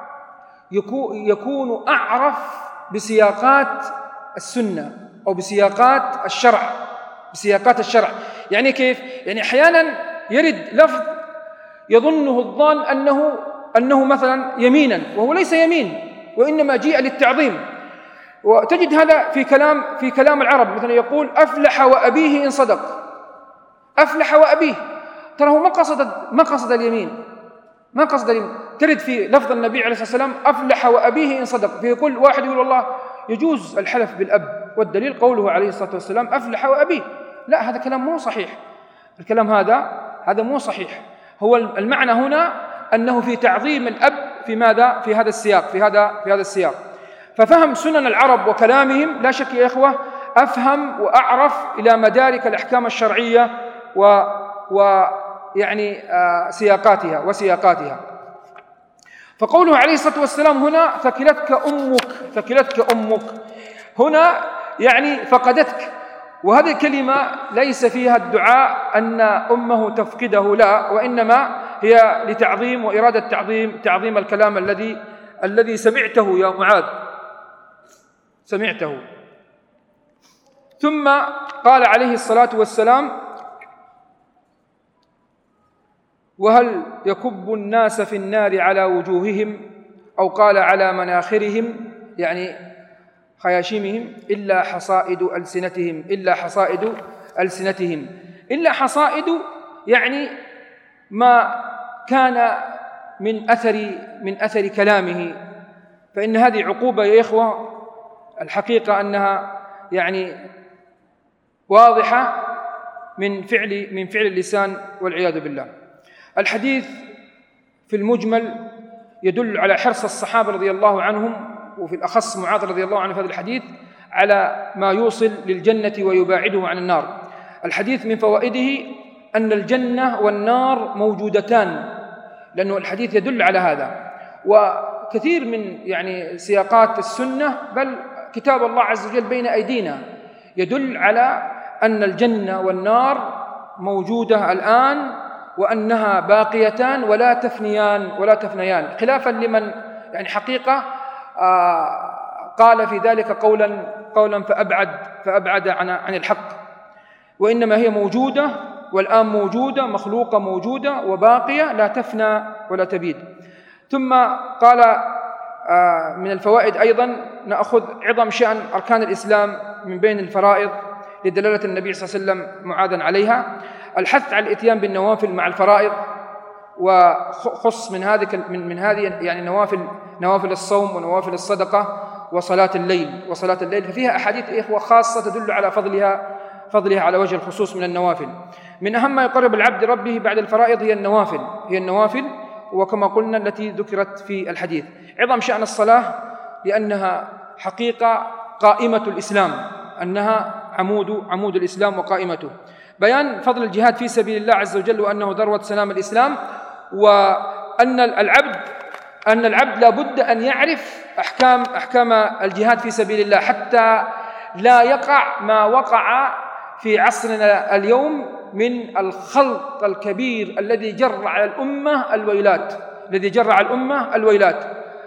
يكون أعرف بسياقات السنة أو بسياقات الشرع. يعني كيف؟ يعني أحيانا يرد لفظ يظنه الظان أنه مثلا يمينا، وهو ليس يمين، وإنما جيء للتعظيم. وتجد هذا في كلام العرب، مثلا يقول: أفلح وأبيه إن صدق. أفلح وأبيه، ترى هو ما قصد اليمين، ترد في لفظ النبي عليه الصلاة والسلام: أفلح وأبيه إن صدق. فيقول واحد يقول: والله يجوز الحلف بالأب، والدليل قوله عليه الصلاة والسلام: أفلح وأبيه. لا، هذا كلام مو صحيح، الكلام هذا مو صحيح. هو المعنى هنا أنه في تعظيم الأب في ماذا؟ في هذا السياق. ففهم سنن العرب وكلامهم لا شك يا إخوة أفهم وأعرف إلى مدارك الأحكام الشرعية ويعني سياقاتها. فقوله عليه الصلاة والسلام هنا: ثكلتك أمك، هنا يعني فقدتك. وهذه الكلمة ليس فيها الدعاء أن أمه تفقده، لا، وإنما هي لتعظيم وإرادة تعظيم الكلام الذي سمعته يا معاذ، سمعته. ثم قال عليه الصلاة والسلام: وهل يكب الناس في النار على وجوههم، أو قال على مناخرهم يعني خياشيمهم، إلا حصائد ألسنتهم. يعني ما كان من أثر كلامه. فإن هذه عقوبة يا إخوة الحقيقة أنها يعني واضحة من فعل اللسان والعياذ بالله. الحديث في المجمل يدل على حرص الصحابة رضي الله عنهم، وفي الأخص معاذ رضي الله عنه في هذا الحديث، على ما يوصل للجنة ويباعده عن النار. الحديث من فوائده أن الجنة والنار موجودتان، لأنه الحديث يدل على هذا. وكثير من سياقات السنة، بل كتاب الله عز وجل بين أيدينا، يدل على أن الجنة والنار موجودة الآن، وأنها باقيتان ولا تفنيان، خلافا لمن حقيقة قال في ذلك قولا فأبعد عن الحق. وإنما هي موجودة والآن موجودة، مخلوقة موجودة وباقية لا تفنى ولا تبيد. ثم قال من الفوائد أيضا نأخذ عظم شأن أركان الإسلام من بين الفرائض لدلالة النبي صلى الله عليه وسلم معاذا عليها، الحث على الإتيان بالنوافل مع الفرائض، وخص من هذه نوافل الصوم ونوافل الصدقة وصلاة الليل، ففيها أحاديث إخوة خاصة تدل على فضلها على وجه الخصوص من النوافل. من أهم ما يقرب العبد ربه بعد الفرائض هي النوافل، وكما قلنا التي ذكرت في الحديث. عظم شأن الصلاة لأنها حقيقة قائمة الإسلام، أنها عمود الإسلام وقائمته. بيان فضل الجهاد في سبيل الله عز وجل، وأنه ذروة سنام الإسلام، وأن العبد لا بد أن يعرف أحكام الجهاد في سبيل الله، حتى لا يقع ما وقع في عصرنا اليوم من الخلط الكبير الذي جر على الأمة الويلات.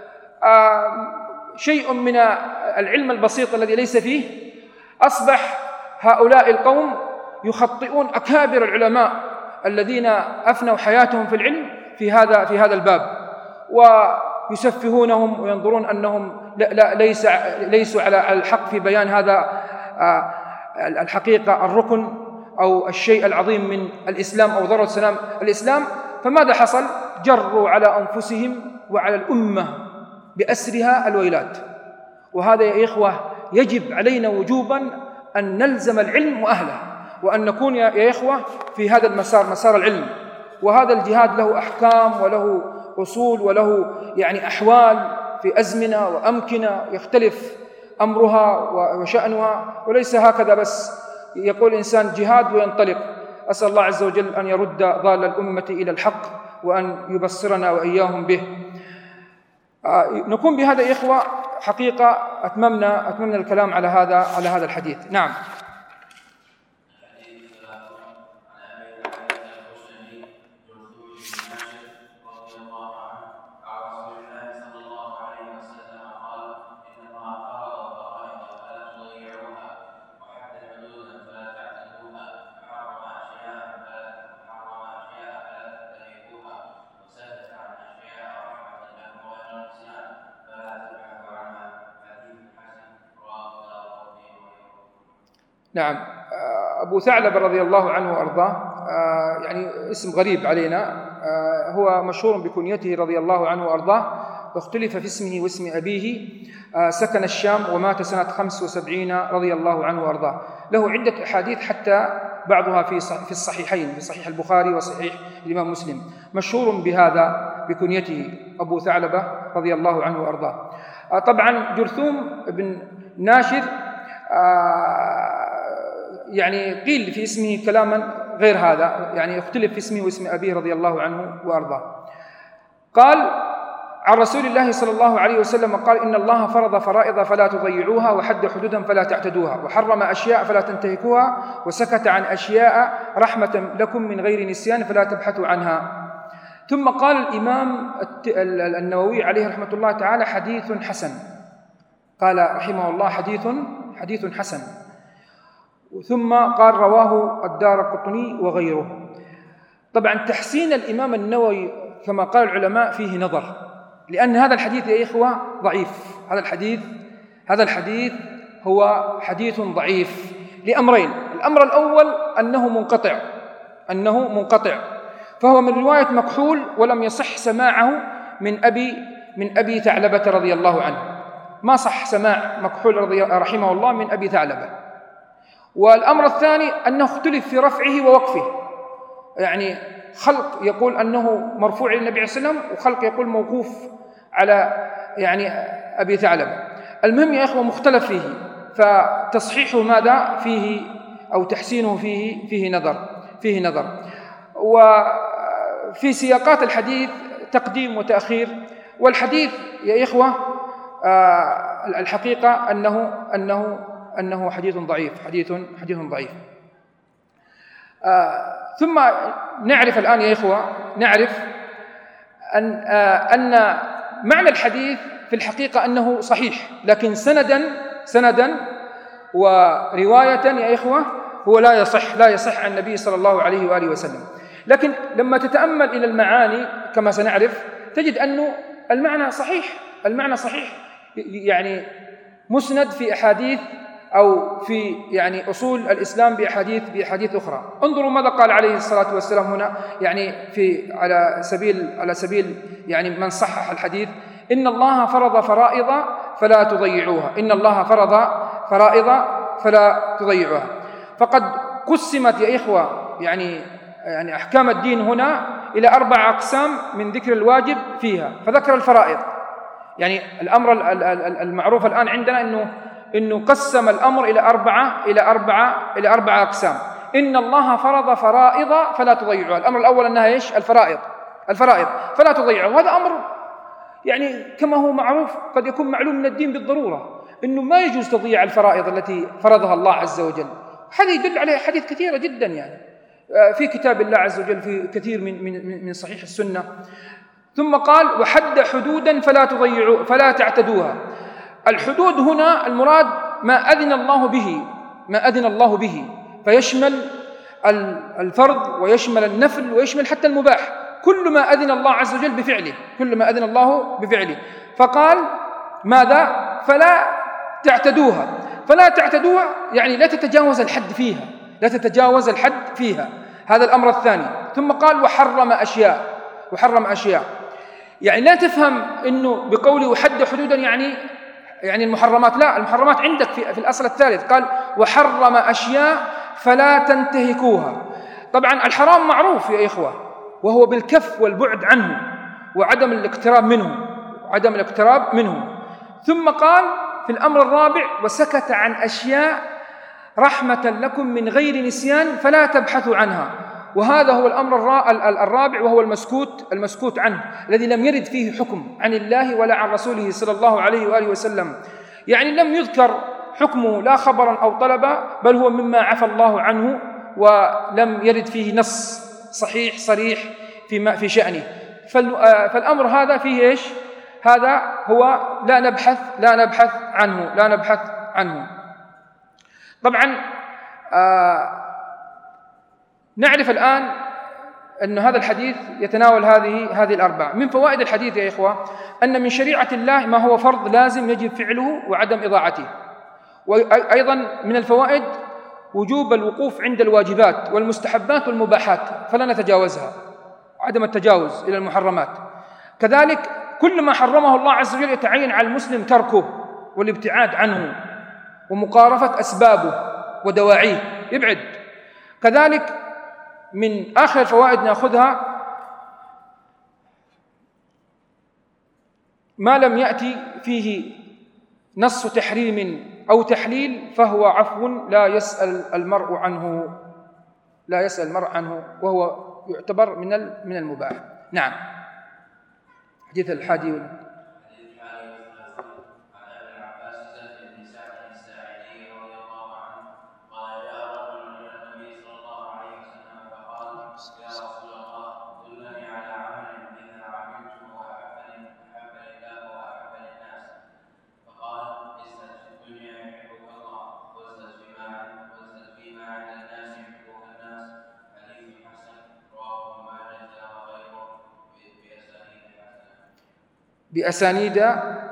شيء من العلم البسيط الذي ليس فيه، أصبح هؤلاء القوم يخطئون أكابر العلماء الذين أفنوا حياتهم في العلم في هذا الباب، ويسفهونهم وينظرون أنهم ليسوا على الحق في بيان هذا الحقيقة الركن أو الشيء العظيم من الإسلام أو ذروة سنام الإسلام. فماذا حصل؟ جروا على أنفسهم وعلى الأمة بأسرها الويلات. وهذا يا إخوة يجب علينا وجوبا أن نلزم العلم وأهله، وأن نكون يا إخوة في هذا مسار العلم. وهذا الجهاد له أحكام وله أصول وله أحوال في أزمنة وأمكنة يختلف أمرها وشأنها، وليس هكذا بس يقول إنسان جهاد وينطلق. أسأل الله عز وجل أن يرد ضال الأمة إلى الحق، وأن يبصرنا وإياهم به. نكون بهذا يا إخوة حقيقة أتممنا الكلام على هذا الحديث. نعم. نعم. أبو ثعلبة رضي الله عنه وأرضاه اسم غريب علينا، هو مشهور بكنيته رضي الله عنه وأرضاه، واختلف في اسمه واسم أبيه. سكن الشام ومات سنة 75 رضي الله عنه وأرضاه. له عدة أحاديث حتى بعضها في الصحيحين، في صحيح البخاري وصحيح الإمام مسلم. مشهور بهذا بكنيته أبو ثعلبة رضي الله عنه وأرضاه. طبعا جرثوم بن ناشر قيل في اسمه كلاما غير هذا، اختلف في اسمه واسم أبيه رضي الله عنه وأرضاه. قال عن رسول الله صلى الله عليه وسلم قال: إن الله فرض فرائض فلا تضيعوها، وحد حدودا فلا تعتدوها، وحرم أشياء فلا تنتهكوها، وسكت عن أشياء رحمة لكم من غير نسيان فلا تبحثوا عنها. ثم قال الإمام النووي عليه رحمة الله تعالى: حديث حسن. قال رحمه الله: حديث حسن. ثم قال: رواه الدارقطني وغيره. طبعا تحسين الإمام النووي كما قال العلماء فيه نظر، لأن هذا الحديث يا إخوة ضعيف. هذا الحديث هو حديث ضعيف لأمرين. الأمر الأول أنه منقطع، فهو من رواية مكحول، ولم يصح سماعه من أبي ثعلبة رضي الله عنه. ما صح سماع مكحول رحمه الله من أبي ثعلبة. والأمر الثاني أنه اختلف في رفعه ووقفه، يعني خلق يقول أنه مرفوع للنبي عليه الصلاة والسلام، وخلق يقول موقوف على يعني أبي ثعلب. المهم يا إخوة مختلف فيه، فتصحيحه ماذا فيه أو تحسينه فيه نظر. وفي سياقات الحديث تقديم وتأخير، والحديث يا إخوة الحقيقة أنه حديث ضعيف، حديث ضعيف. ثم نعرف الآن يا إخوة أن معنى الحديث في الحقيقة أنه صحيح، لكن سندا ورواية يا إخوة هو لا يصح عن النبي صلى الله عليه وآله وسلم. لكن لما تتأمل إلى المعاني كما سنعرف تجد أنه المعنى صحيح، يعني مسند في أحاديث أو في يعني أصول الإسلام بأحاديث أخرى. انظروا ماذا قال عليه الصلاة والسلام هنا، يعني على سبيل يعني من صحح الحديث: إن الله فرض فرائض فلا تضيعوها، إن الله فرض فرائض فلا تضيعوها. فقد قسمت يا إخوة يعني أحكام الدين هنا إلى 4 أقسام من ذكر الواجب فيها. فذكر الفرائض، يعني الأمر المعروف الآن عندنا إنه قسم الأمر إلى 4 أقسام. إن الله فرض فرائض فلا تضيعوها، الأمر الأول أنها إيش؟ الفرائض فلا تضيعوها. وهذا أمر يعني كما هو معروف قد يكون معلوم من الدين بالضرورة، إنه ما يجوز تضييع الفرائض التي فرضها الله عز وجل. هذا يدل عليه حديث كثيرة جدا يعني في كتاب الله عز وجل، في كثير من صحيح السنة. ثم قال: وحد حدودا فلا تعتدوها. الحدود هنا المراد ما أذن الله به، فيشمل الفرض ويشمل النفل ويشمل حتى المباح، كل ما أذن الله عز وجل بفعله، فقال ماذا؟ فلا تعتدوها، يعني لا تتجاوز الحد فيها، هذا الأمر الثاني. ثم قال: وحرم أشياء، يعني لا تفهم إنه بقوله حد حدودا يعني المحرمات، لا، المحرمات عندك في الأصل الثالث. قال: وحرم أشياء فلا تنتهكوها. طبعا الحرام معروف يا إخوة، وهو بالكف والبعد عنه وعدم الاقتراب منه. ثم قال في الأمر الرابع: وسكت عن أشياء رحمة لكم من غير نسيان فلا تبحثوا عنها. وهذا هو الأمر الرابع، وهو المسكوت عنه، الذي لم يرد فيه حكم عن الله ولا عن رسوله صلى الله عليه وآله وسلم، يعني لم يذكر حكمه لا خبرا أو طلبا، بل هو مما عفى الله عنه ولم يرد فيه نص صحيح صريح في شأنه. فالأمر هذا فيه إيش؟ هذا هو لا نبحث عنه. طبعا نعرف الآن أن هذا الحديث يتناول هذه الأربعة. من فوائد الحديث يا إخوة أن من شريعة الله ما هو فرض لازم يجب فعله وعدم إضاعته. وأيضا من الفوائد وجوب الوقوف عند الواجبات والمستحبات والمباحات فلا نتجاوزها، عدم التجاوز إلى المحرمات. كذلك كل ما حرمه الله عز وجل يتعين على المسلم تركه والابتعاد عنه ومقارفة أسبابه ودواعيه، يبعد. كذلك من آخر الفوائد نأخذها ما لم يأتي فيه نص تحريم أو تحليل فهو عفو لا يسأل المرء عنه، وهو يعتبر من المباح. نعم. حديث الحادي بأسانيد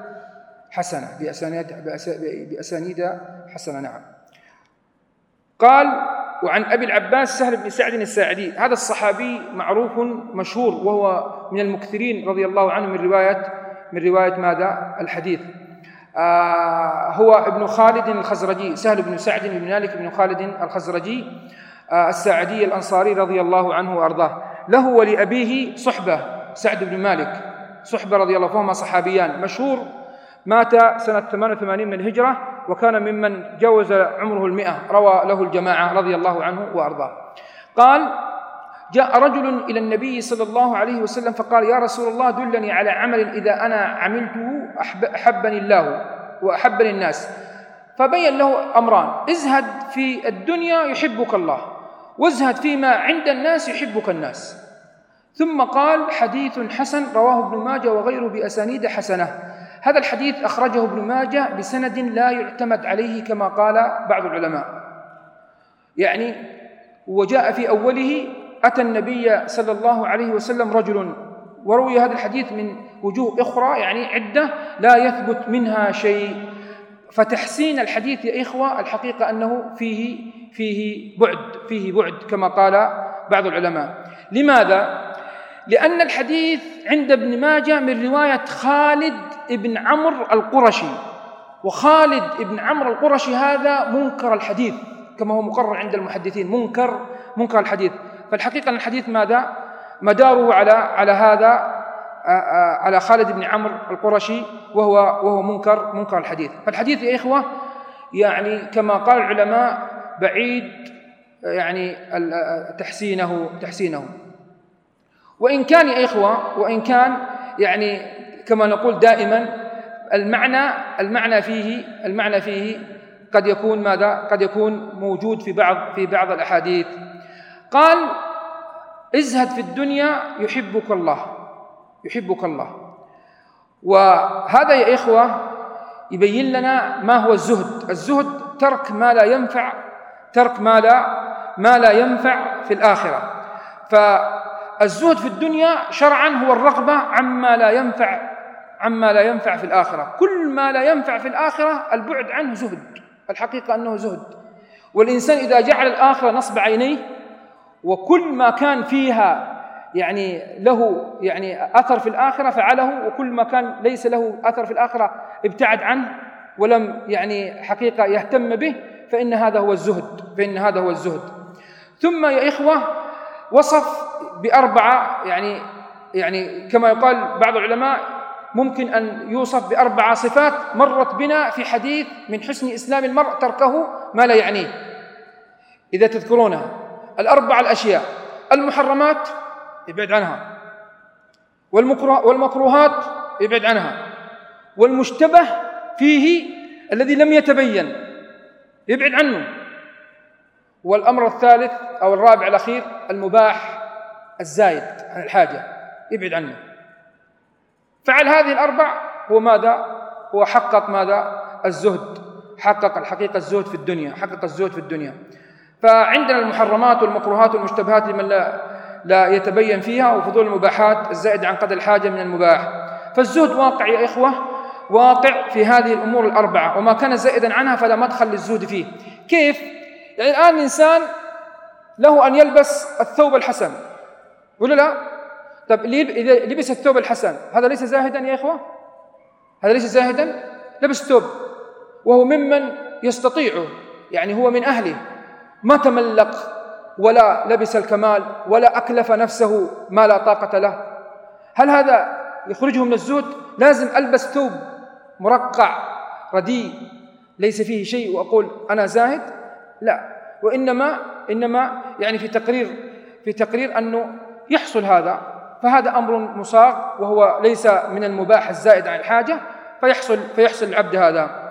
حسنة. نعم. قال: وعن أبي العباس سهل بن سعد الساعدي، هذا الصحابي معروف مشهور، وهو من المكثرين رضي الله عنه من رواية ماذا؟ الحديث. هو ابن خالد الخزرجي، سهل بن سعد بن مالك بن خالد الخزرجي الساعدي الأنصاري رضي الله عنه وأرضاه. له ولأبيه صحبة، سعد بن مالك صحبة رضي الله عنهما، صحابيان مشهور، مات سنة 88 من الهجرة، وكان ممن جاوز عمره 100، روى له الجماعة رضي الله عنه وأرضاه. قال: جاء رجل إلى النبي صلى الله عليه وسلم فقال: يا رسول الله دلني على عمل إذا أنا عملته أحبني الله وأحبني الناس. فبين له أمران: ازهد في الدنيا يحبك الله، وازهد فيما عند الناس يحبك الناس. ثم قال: حديث حسن رواه ابن ماجه وغيره بأسانيد حسنة. هذا الحديث أخرجه ابن ماجه بسند لا يعتمد عليه كما قال بعض العلماء، يعني وجاء في أوله: أتى النبي صلى الله عليه وسلم رجل، وروي هذا الحديث من وجوه أخرى يعني عدة لا يثبت منها شيء. فتحسين الحديث يا إخوة الحقيقة أنه فيه بعد كما قال بعض العلماء. لماذا؟ لأن الحديث عند ابن ماجه من رواية خالد بن عمرو القرشي، وخالد بن عمرو القرشي هذا منكر الحديث كما هو مقرر عند المحدثين، منكر الحديث. فالحقيقة أن الحديث ماذا؟ مداره على هذا، على خالد بن عمرو القرشي، وهو منكر الحديث. فالحديث يا إخوة يعني كما قال العلماء بعيد يعني تحسينه. وإن كان يا إخوة، وإن كان يعني كما نقول دائما المعنى فيه قد يكون ماذا؟ قد يكون موجود في بعض الأحاديث. قال: ازهد في الدنيا يحبك الله. وهذا يا إخوة يبين لنا ما هو الزهد ترك ما لا ينفع في الآخرة. فالزهد في الدنيا شرعا هو الرغبة عما لا ينفع في الآخرة. كل ما لا ينفع في الآخرة البعد عنه زهد، الحقيقة أنه زهد. والإنسان إذا جعل الآخرة نصب عينيه، وكل ما كان فيها يعني له يعني أثر في الآخرة فعله، وكل ما كان ليس له أثر في الآخرة ابتعد عنه ولم يعني حقيقة يهتم به، فإن هذا هو الزهد. ثم يا إخوة وصف بأربعة، يعني كما يقال بعض العلماء ممكن أن يوصف بأربع صفات مرت بنا في حديث: من حسن إسلام المرء تركه ما لا يعنيه. إذا تذكرونها الأربع الأشياء: المحرمات يبعد عنها، والمكروهات يبعد عنها، والمشتبه فيه الذي لم يتبين يبعد عنه، والأمر الثالث أو الرابع الأخير المباح الزايد عن الحاجة يبعد عنه. فعل هذه الأربع هو ماذا؟ هو حقق ماذا؟ الزهد، حقق الحقيقة الزهد في الدنيا. فعندنا المحرمات والمكروهات والمشتبهات لمن لا يتبين فيها، وفضول المباحات الزائد عن قدر الحاجة من المباح. فالزهد واقع يا إخوة، واقع في هذه الأمور الأربعة، وما كان زائدا عنها فلا مدخل للزهد فيه. كيف؟ يعني الآن الإنسان له أن يلبس الثوب الحسن، ولا لا؟ طب إذا لبس الثوب الحسن هذا ليس زاهدا يا إخوة؟ هذا ليس زاهدا؟ لبس ثوب وهو ممن يستطيعه، يعني هو من أهله، ما تملق ولا لبس الكمال ولا أكلف نفسه ما لا طاقة له. هل هذا يخرجه من الزهد؟ لازم ألبس ثوب مرقع رديء ليس فيه شيء وأقول أنا زاهد؟ لا، وإنما يعني في تقرير أنه يحصل هذا، فهذا أمر مصاغ وهو ليس من المباح الزائد عن الحاجة، فيحصل العبد هذا.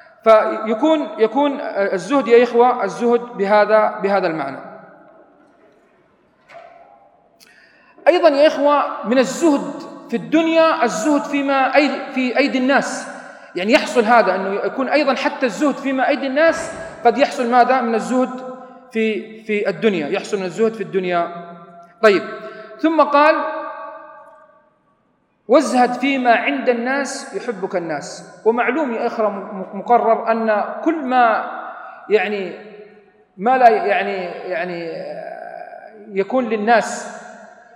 فيكون الزهد يا إخوة الزهد بهذا المعنى. أيضا يا إخوة من الزهد في الدنيا الزهد في أيدي الناس، يعني يحصل هذا أنه يكون أيضا حتى الزهد فيما أيدي الناس قد يحصل ماذا؟ من الزهد في الدنيا، يحصل من الزهد في الدنيا. طيب، ثم قال: وازهد فيما عند الناس يحبك الناس. ومعلوم يا إخوة مقرر أن كل ما لا يعني يكون للناس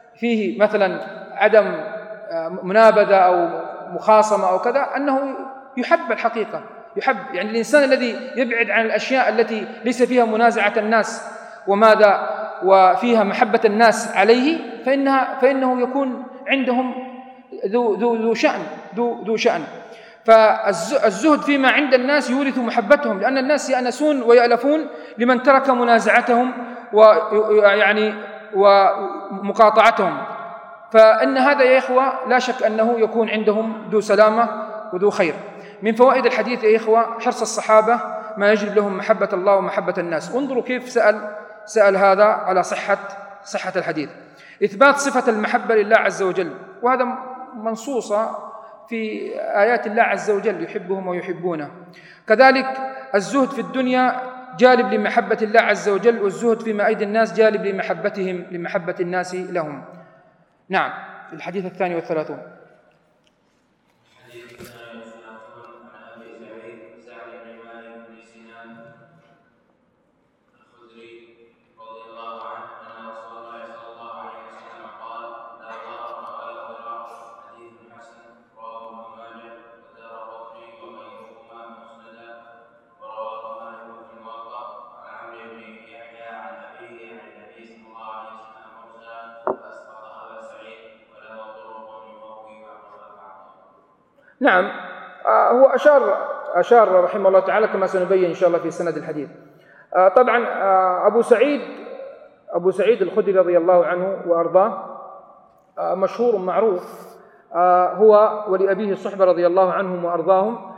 فيه مثلا عدم منابذة أو مخاصمة أو كذا، أنه يحب الحقيقة، يحب. يعني الإنسان الذي يبعد عن الأشياء التي ليس فيها منازعة الناس وفيها محبة الناس عليه، فإنه يكون عندهم ذو شأن. فالزهد فيما عند الناس يورث محبتهم، لأن الناس يأنسون ويألفون لمن ترك منازعتهم ومقاطعتهم. فإن هذا يا إخوة لا شك أنه يكون عندهم ذو سلامة وذو خير. من فوائد الحديث يا إخوة حرص الصحابة ما يجلب لهم محبة الله ومحبة الناس. انظروا كيف سأل هذا على صحة الحديث. إثبات صفة المحبة لله عز وجل، وهذا منصوصة في آيات الله عز وجل، يحبهم ويحبونه. كذلك الزهد في الدنيا جالب لمحبة الله عز وجل، والزهد فيما أيدي الناس جالب لمحبة الناس لهم. نعم. الحديث 32. نعم. هو أشار رحمه الله تعالى كما سنبين إن شاء الله في سند الحديث. طبعا أبو سعيد الخدري رضي الله عنه وأرضاه مشهور معروف، هو ولأبيه الصحبة رضي الله عنهم وأرضاهم.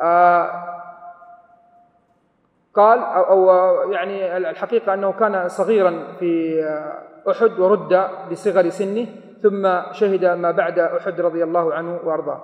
قال أو يعني الحقيقة أنه كان صغيرا في أحد ورد لصغر سنه، ثم شهد ما بعد أحد رضي الله عنه وأرضاه.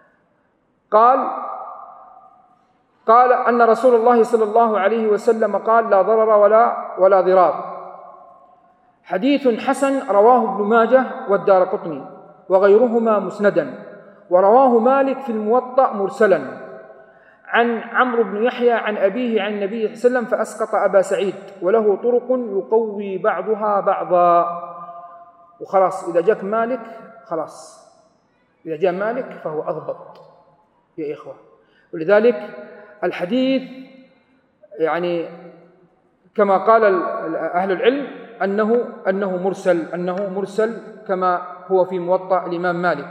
قال أن رسول الله صلى الله عليه وسلم قال: لا ضرر ولا ضرار. حديث حسن رواه ابن ماجه والدارقطني وغيرهما مسندا، ورواه مالك في الموطأ مرسلا عن عمرو بن يحيى عن أبيه عن النبي صلى الله عليه وسلم، فأسقط أبا سعيد، وله طرق يقوي بعضها بعضا. وخلاص إذا جاء مالك خلاص، إذا جاء مالك فهو أضبط يا إخوة. ولذلك الحديث يعني كما قال أهل العلم أنه مرسل كما هو في موطأ الإمام مالك.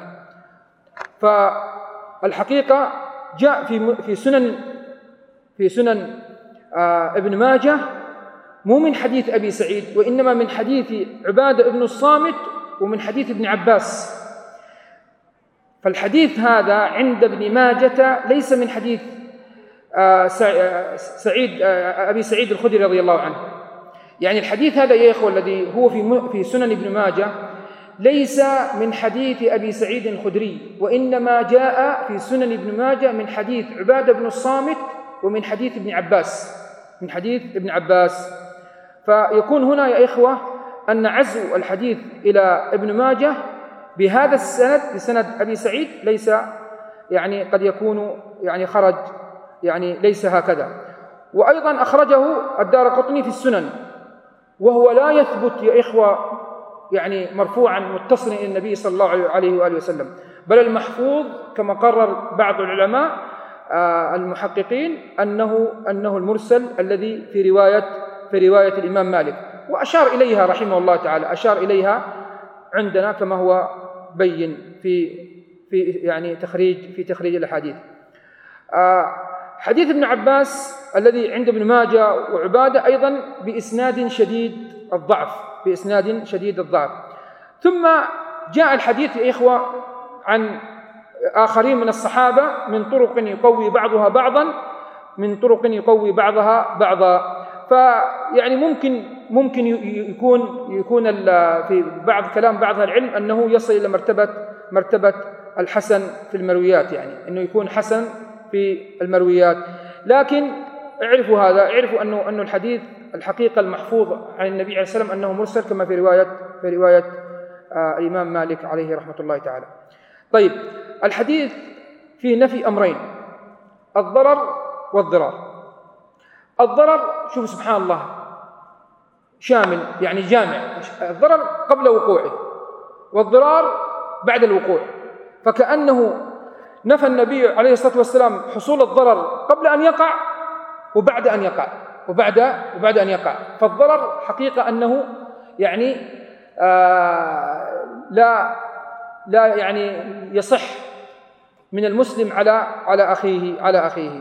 فالحقيقة جاء في سنن ابن ماجه مو من حديث أبي سعيد، وإنما من حديث عبادة بن الصامت ومن حديث ابن عباس. فالحديث هذا عند ابن ماجة ليس من حديث أبي سعيد الخدري رضي الله عنه. يعني الحديث هذا يا إخوة الذي هو في سنن ابن ماجة ليس من حديث أبي سعيد الخدري، وإنما جاء في سنن ابن ماجة من حديث عبادة بن الصامت ومن حديث ابن عباس. فيكون هنا يا إخوة أن عزو الحديث إلى ابن ماجة بهذا السند، بسند أبي سعيد، ليس يعني قد يكون يعني خرج يعني ليس هكذا. وأيضا أخرجه الدارقطني في السنن، وهو لا يثبت يا إخوة يعني مرفوعا متصلا إلى النبي صلى الله عليه وآله وسلم، بل المحفوظ كما قرر بعض العلماء المحققين أنه المرسل الذي في رواية الإمام مالك، وأشار إليها رحمه الله تعالى، أشار إليها عندنا كما هو بين في يعني تخريج الأحاديث. حديث ابن عباس الذي عند ابن ماجه وعبادة أيضا بإسناد شديد الضعف. ثم جاء الحديث يا إخوة عن آخرين من الصحابة من طرق يقوي بعضها بعضا. فيعني ممكن يكون في بعض كلام بعض العلم أنه يصل إلى مرتبة الحسن في المرويات، يعني أنه يكون حسن في المرويات. لكن اعرفوا أنه الحديث الحقيقة المحفوظ عن النبي عليه الصلاة والسلام أنه مرسل كما في رواية الإمام مالك عليه رحمة الله تعالى. طيب، الحديث فيه نفي أمرين: الضرر والضرار. الضرر شوف سبحان الله شامل، يعني جامع، الضرر قبل وقوعه والضرار بعد الوقوع. فكأنه نفى النبي عليه الصلاة والسلام حصول الضرر قبل أن يقع وبعد أن يقع وبعد أن يقع. فالضرر حقيقة أنه يعني لا يعني يصح من المسلم على أخيه.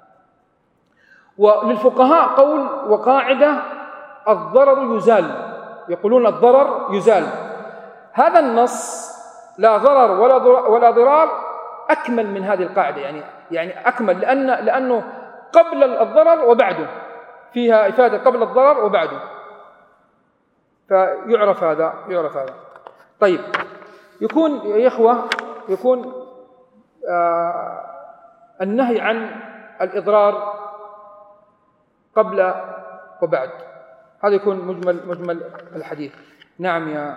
وللفقهاء قول وقاعدة الضرر يزال، يقولون الضرر يزال. هذا النص لا ضرر ولا ضرار أكمل من هذه القاعدة، يعني أكمل لأنه قبل الضرر وبعده، فيها إفادة قبل الضرر وبعده، فيعرف هذا. طيب، يكون يا إخوة النهي عن الإضرار قبل وبعد، هذا يكون مجمل الحديث. نعم يا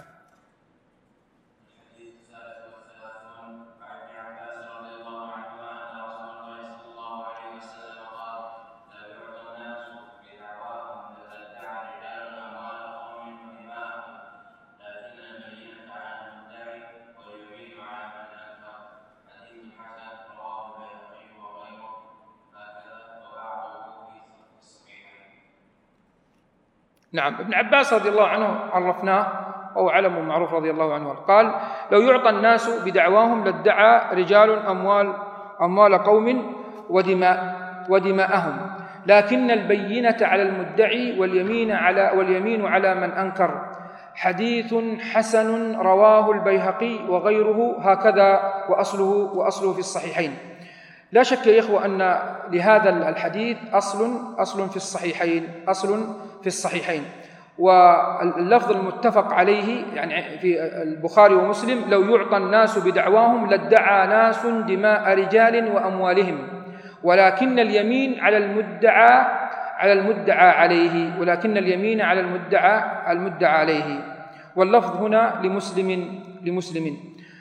نعم. ابن عباس رضي الله عنه عرفناه، أو علم معروف رضي الله عنه، قال لو يعطى الناس بدعواهم لادعى رجال أموال قوم ودماءهم، لكن البينة على المدعي واليمين على من أنكر. حديث حسن رواه البيهقي وغيره هكذا، وأصله في الصحيحين. لا شك يا إخوة أن لهذا الحديث أصل في الصحيحين. واللفظ المتفق عليه يعني في البخاري ومسلم: لو يعطى الناس بدعواهم لادعى ناس دماء رجال وأموالهم، ولكن اليمين على المدعى عليه. واللفظ هنا لمسلم.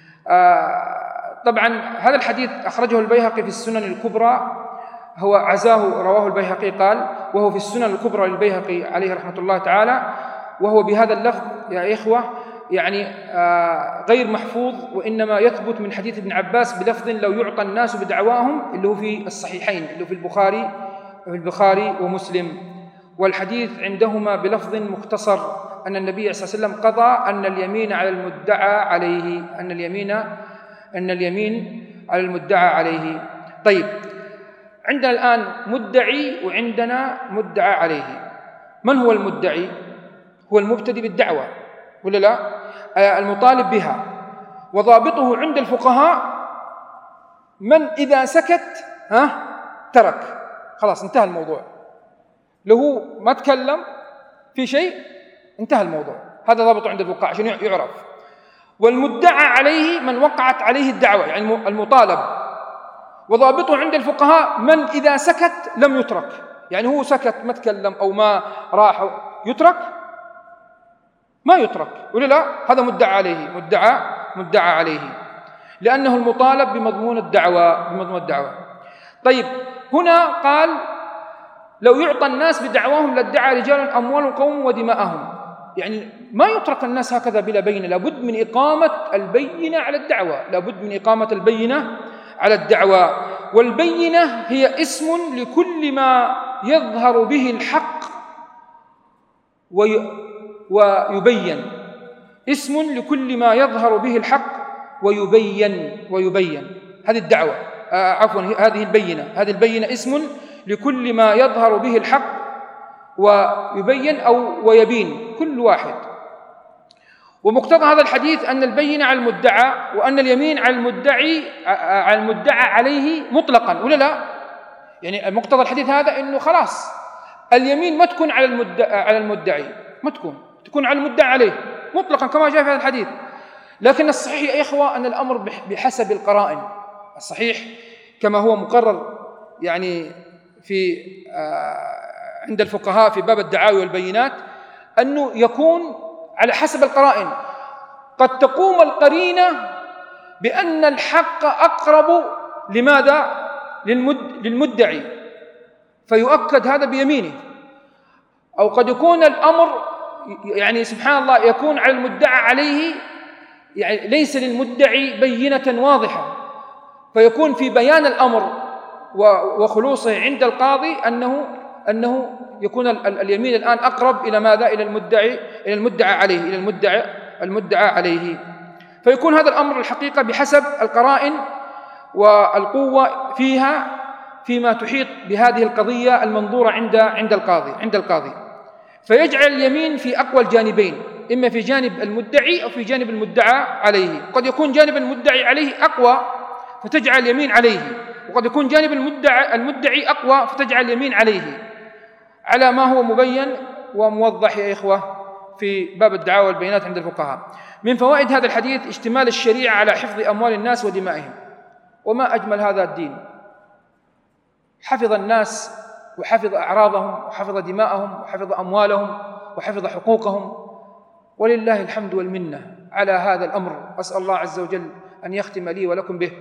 طبعا هذا الحديث أخرجه البيهقي في السنن الكبرى، هو عزاه، رواه البيهقي قال وهو في السنن الكبرى للبيهقي عليه رحمة الله تعالى، وهو بهذا اللفظ يا إخوة يعني غير محفوظ، وإنما يثبت من حديث ابن عباس بلفظ لو يعطى الناس بدعواهم، اللي هو في الصحيحين، اللي هو في البخاري ومسلم. والحديث عندهما بلفظ مختصر أن النبي صلى الله عليه وسلم قضى أن اليمين على المدعى عليه. طيب، عندنا الآن مدعي وعندنا مدعى عليه. من هو المدعي؟ هو المبتدئ بالدعوة ولا لا؟ المطالب بها. وضابطه عند الفقهاء من إذا سكت ترك، خلاص انتهى الموضوع. لو هو ما تكلم في شيء انتهى الموضوع، هذا ضابطه عند الفقهاء عشان يعرف. والمدعى عليه من وقعت عليه الدعوة، يعني المطالب. وضابطه عند الفقهاء من إذا سكت لم يترك، يعني هو سكت ما تكلم أو ما راح يترك، ما يترك ولا لا؟ هذا مدعى عليه لأنه المطالب بمضمون الدعوة. طيب، هنا قال لو يعطى الناس بدعواهم لادعى رجال أموال قوم ودماءهم، يعني ما يترك الناس هكذا بلا بينة، لابد من إقامة البينة على الدعوة. والبينة هي اسم لكل ما يظهر به الحق ويبين، اسم لكل ما يظهر به الحق ويبين. هذه الدعوة، هذه البينة اسم لكل ما يظهر به الحق ويبين أو ويبين، كل واحد. ومقتضى هذا الحديث أن البينة على المدعى وأن اليمين على المدعى عليه مطلقا ولا لا؟ يعني مقتضى الحديث هذا أنه خلاص اليمين ما تكون على المدعي، ما تكون على المدعى عليه مطلقا كما جاء في هذا الحديث. لكن الصحيح يا إخوة أن الأمر بحسب القرائن. الصحيح كما هو مقرر يعني في عند الفقهاء في باب الدعاوى والبينات، أنه يكون على حسب القرائن. قد تقوم القرينة بأن الحق أقرب لماذا؟ للمدعي، فيؤكد هذا بيمينه. أو قد يكون الأمر يعني سبحان الله يكون على المدعى عليه، يعني ليس للمدعي بينة واضحة، فيكون في بيان الأمر وخلوصه عند القاضي أنه يكون اليمين الآن أقرب إلى ماذا؟ إلى المدعى عليه، إلى المدعى عليه. فيكون هذا الأمر الحقيقة بحسب القرائن والقوة فيما تحيط بهذه القضية المنظورة عند القاضي، فيجعل اليمين في أقوى الجانبين، إما في جانب المدعي أو في جانب المدعى عليه. قد يكون جانب المدعي عليه أقوى فتجعل اليمين عليه، وقد يكون جانب المدعي أقوى فتجعل اليمين عليه، على ما هو مبين وموضح يا إخوة في باب الدعاوى والبينات عند الفقهاء. من فوائد هذا الحديث اشتمال الشريعة على حفظ أموال الناس ودمائهم. وما أجمل هذا الدين، حفظ الناس وحفظ أعراضهم وحفظ دماءهم وحفظ أموالهم وحفظ حقوقهم، ولله الحمد والمنة على هذا الأمر. أسأل الله عز وجل أن يختم لي ولكم به.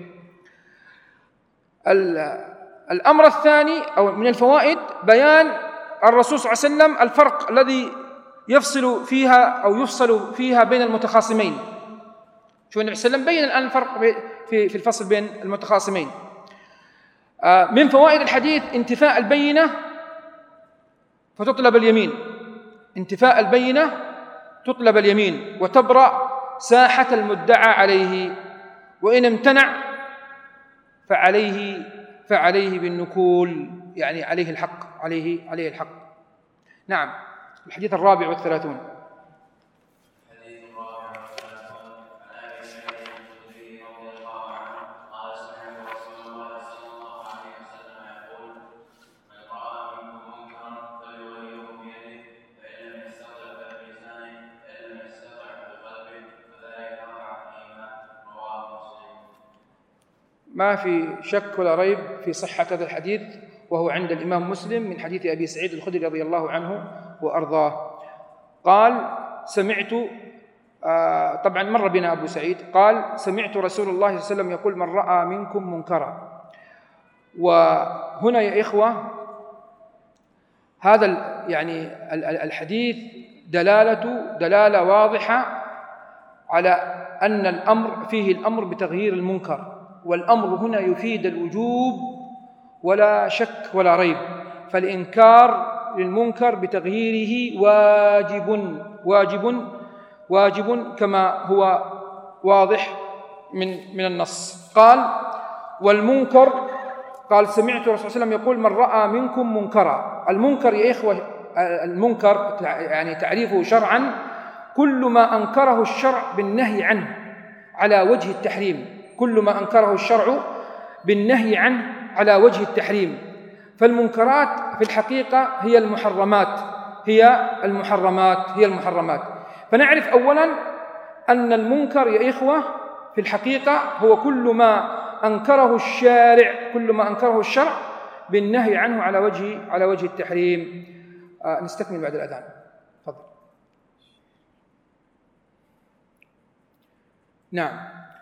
الأمر الثاني أو من الفوائد بيان الرسول صلى الله عليه وسلم الفرق الذي يفصل فيها بين المتخاصمين. شو النبي صلى الله عليه وسلم بين الآن الفرق في الفصل بين المتخاصمين. من فوائد الحديث انتفاء البينة فتطلب اليمين، انتفاء البينة تطلب اليمين وتبرأ ساحة المدعى عليه، وإن امتنع فعليه بالنكول، يعني عليه الحق. نعم. الحديث 34. ما في شك ولا ريب في صحة هذا الحديث، وهو عند الإمام مسلم من حديث أبي سعيد الخدري رضي الله عنه وأرضاه. قال سمعت، طبعا مر بنا أبو سعيد، قال سمعت رسول الله صلى الله عليه وسلم يقول من رأى منكم منكرا. وهنا يا إخوة هذا يعني الحديث دلالة واضحة على أن الأمر فيه الأمر بتغيير المنكر، والأمر هنا يفيد الوجوب ولا شك ولا ريب، فالإنكار للمنكر بتغييره واجب كما هو واضح من النص. قال والمنكر، قال سمعت الرسول صلى الله عليه وسلم يقول من رأى منكم منكرا. المنكر يا إخوة، المنكر يعني تعريفه شرعا كل ما أنكره الشرع بالنهي عنه على وجه التحريم، كل ما أنكره الشرع بالنهي عنه على وجه التحريم. فالمنكرات في الحقيقة هي المحرمات. فنعرف أولا أن المنكر يا إخوة في الحقيقة هو كل ما أنكره الشرع بالنهي عنه على وجه التحريم. نستكمل بعد الأذان. تفضل. نعم.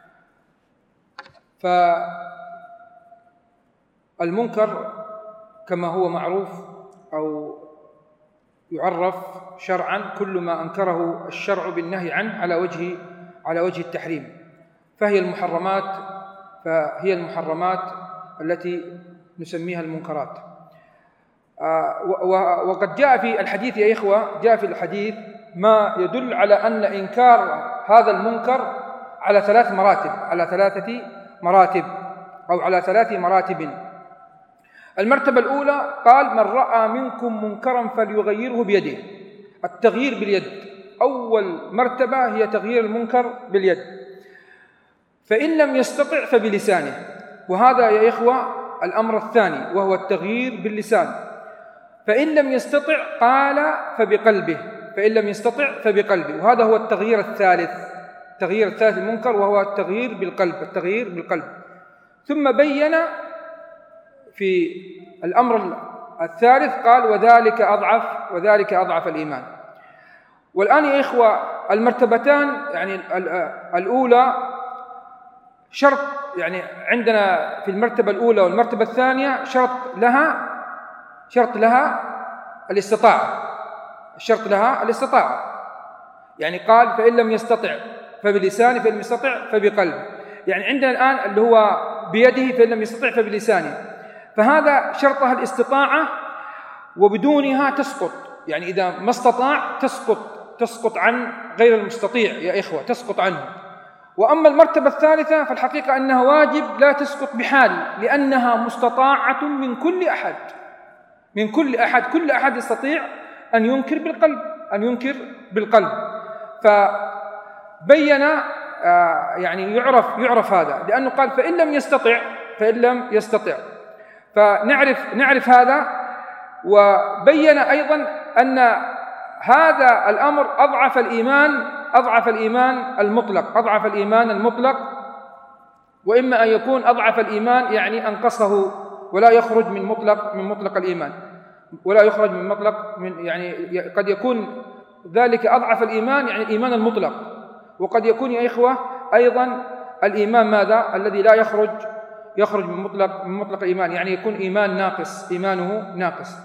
فالمنكر كما هو معروف أو يعرف شرعا كل ما أنكره الشرع بالنهي عنه على وجه التحريم، فهي المحرمات التي نسميها المنكرات. وقد جاء في الحديث يا إخوة، جاء في الحديث ما يدل على أن إنكار هذا المنكر على 3 مراتب. المرتبة الأولى قال من رأى منكم منكرا فليغيره بيده، التغيير باليد. أول مرتبة هي تغيير المنكر باليد، فإن لم يستطع فبلسانه، وهذا يا إخوة الأمر الثاني وهو التغيير باللسان. فإن لم يستطع قال فبقلبه، فإن لم يستطع فبقلبه، وهذا هو التغيير الثالث المنكر، وهو التغيير بالقلب. ثم بين في الأمر الثالث قال وذلك أضعف الإيمان. والآن يا إخوة المرتبتان يعني الأولى شرط، يعني عندنا في المرتبة الأولى والمرتبة الثانية شرط لها الاستطاعة. يعني قال فإن لم يستطع فبلسانه، فإن لم يستطع فبقلب. يعني عندنا الآن اللي هو بيده، فإن لم يستطع فبلسانه. فهذا شرطها الاستطاعة، وبدونها تسقط. يعني إذا ما استطاع تسقط عن غير المستطيع يا إخوة، تسقط عنه. وأما المرتبة الثالثة فالحقيقة أنها واجب لا تسقط بحال، لأنها مستطاعة من كل أحد، من كل أحد. كل أحد يستطيع أن ينكر بالقلب، أن ينكر بالقلب. فبين يعني يعرف هذا، لأنه قال فإن لم يستطع فنعرف هذا. وبين أيضا أن هذا الأمر أضعف الإيمان المطلق، وإما أن يكون أضعف الإيمان يعني أنقصه، ولا يخرج من مطلق الإيمان، ولا يخرج من يعني قد يكون ذلك أضعف الإيمان يعني الإيمان المطلق، وقد يكون يا إخوة أيضا الإيمان ماذا؟ الذي لا يخرج من مطلق الإيمان، يعني يكون إيمانه ناقص.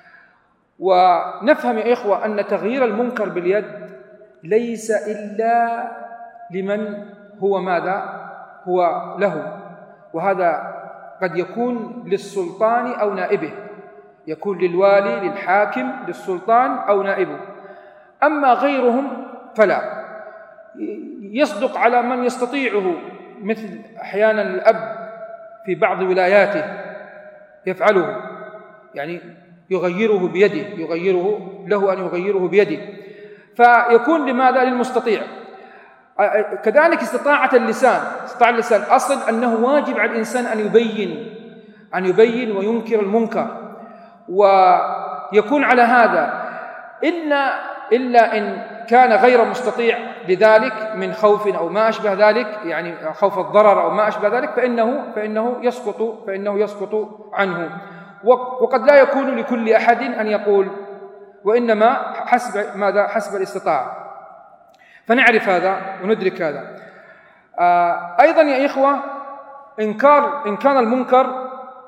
ونفهم يا إخوة أن تغيير المنكر باليد ليس إلا لمن هو ماذا؟ هو له، وهذا قد يكون للسلطان أو نائبه، يكون للوالي، للحاكم، للسلطان أو نائبه. أما غيرهم فلا، يصدق على من يستطيعه، مثل أحيانا الأب في بعض ولاياته يفعله، يعني يغيره بيده، له أن يغيره بيده، فيكون لماذا؟ للمستطيع. كذلك استطاعة اللسان أصل أنه واجب على الإنسان أن يبين وينكر المنكر، ويكون على هذا إلا إن كان غير مستطيع لذلك من خوف أو ما أشبه ذلك، يعني خوف الضرر أو ما أشبه ذلك، فإنه يسقط عنه. وقد لا يكون لكل أحد أن يقول، وإنما حسب الاستطاعة. فنعرف هذا وندرك هذا. أيضا يا إخوة إن كان المنكر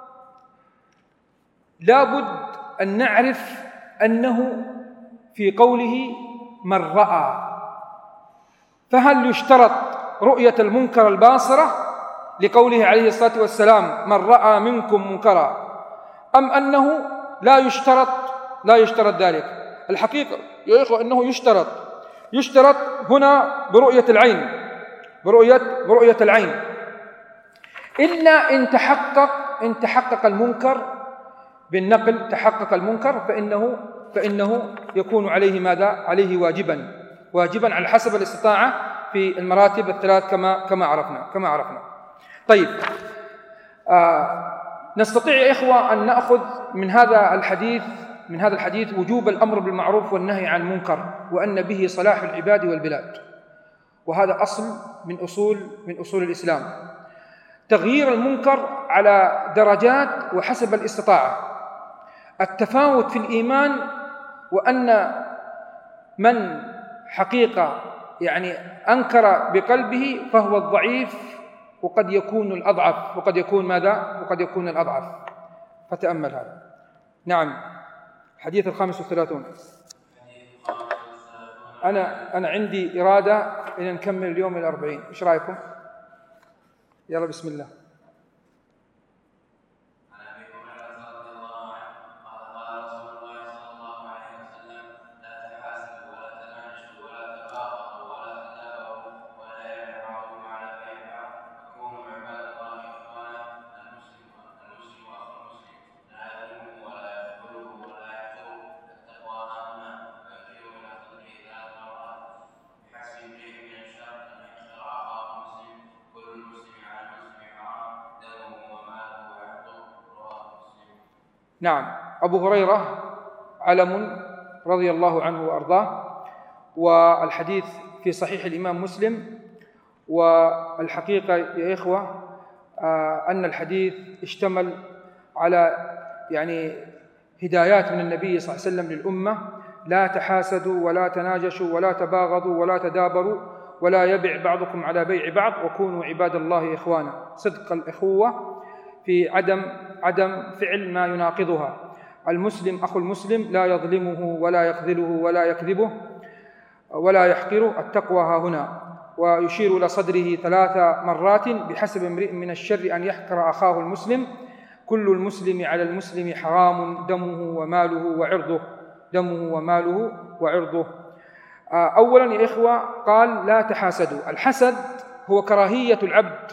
لابد أن نعرف أنه في قوله من رأى، فهل يشترط رؤية المنكر الباصرة لقوله عليه الصلاة والسلام من رأى منكم منكرا، أم أنه لا يشترط ذلك؟ الحقيقة يا إخوة أنه يشترط هنا برؤية العين، إلا إن تحقق المنكر بالنقل، فإنه يكون عليه ماذا؟ عليه واجبا على حسب الاستطاعة في المراتب الثلاث كما عرفنا. طيب، نستطيع يا إخوة أن نأخذ من هذا الحديث وجوب الأمر بالمعروف والنهي عن المنكر، وأن به صلاح العباد والبلاد، وهذا أصل من أصول الإسلام. تغيير المنكر على درجات وحسب الاستطاعة. التفاوت في الإيمان، وأن من حقيقة يعني أنكر بقلبه فهو الضعيف، وقد يكون الأضعف، وقد يكون الأضعف. فتأمل هذا. نعم. حديث 35. أنا عندي إرادة أن نكمل اليوم 40. إيش رأيكم؟ يلا بسم الله. نعم. أبو هريرة علم رضي الله عنه وأرضاه، والحديث في صحيح الإمام مسلم. والحقيقة يا إخوة أن الحديث اشتمل على يعني هدايات من النبي صلى الله عليه وسلم للأمة: لا تحاسدوا ولا تناجشوا ولا تباغضوا ولا تدابروا ولا يبع بعضكم على بيع بعض وكونوا عباد الله إخوانا. صدق الإخوة في عدم فعل ما يناقضها. المسلم أخو المسلم لا يظلمه ولا يخذله ولا يكذبه ولا يحقره. التقوى ها هنا. ويشير إلى صدره 3 مرات: بحسب امرئ من الشر أن يحقر أخاه المسلم، كل المسلم على المسلم حرام، دمه وماله وعرضه، دمه وماله وعرضه. أولا يا إخوة قال: لا تحاسدوا. الحسد هو كراهية العبد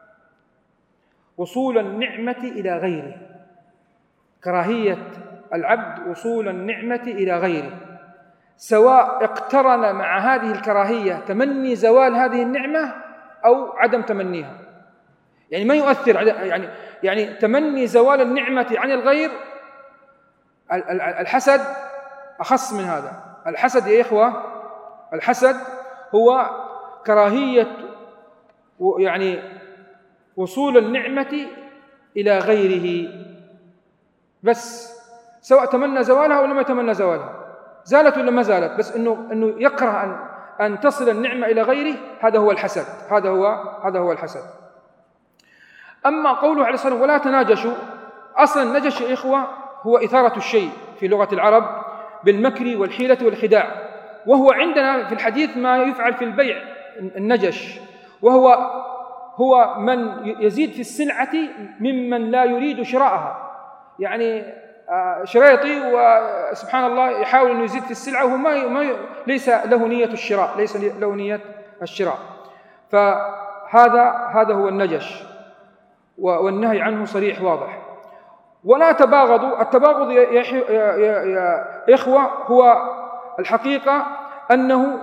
وصول النعمة إلى غيره، كراهية العبد وصول النعمة إلى غيره، سواء اقترن مع هذه الكراهية تمني زوال هذه النعمة أو عدم تمنيها. يعني ما يؤثر، يعني تمني زوال النعمة عن الغير. الحسد أخص من هذا. الحسد يا إخوة، الحسد هو كراهية يعني وصول النعمة إلى غيره بس، سواء تمنى زوالها ولا ما يتمنى زوالها، زالت ولا ما زالت، بس إنه يكره أن تصل النعمة إلى غيره. هذا هو الحسد، هذا هو الحسد. أما قوله عليه الصلاة والسلام: ولا تناجشوا، أصلا النجش يا إخوة هو إثارة الشيء في لغة العرب بالمكر والحيلة والخداع، وهو عندنا في الحديث ما يفعل في البيع النجش، وهو من يزيد في السلعة ممن لا يريد شراءها. يعني شريطي وسبحان الله يحاول أن يزيد في السلعة وهو ليس له نية الشراء، ليس له نية الشراء. فهذا هو النجش، والنهي عنه صريح واضح. ولا تباغضوا. التباغض يا إخوة هو الحقيقة أنه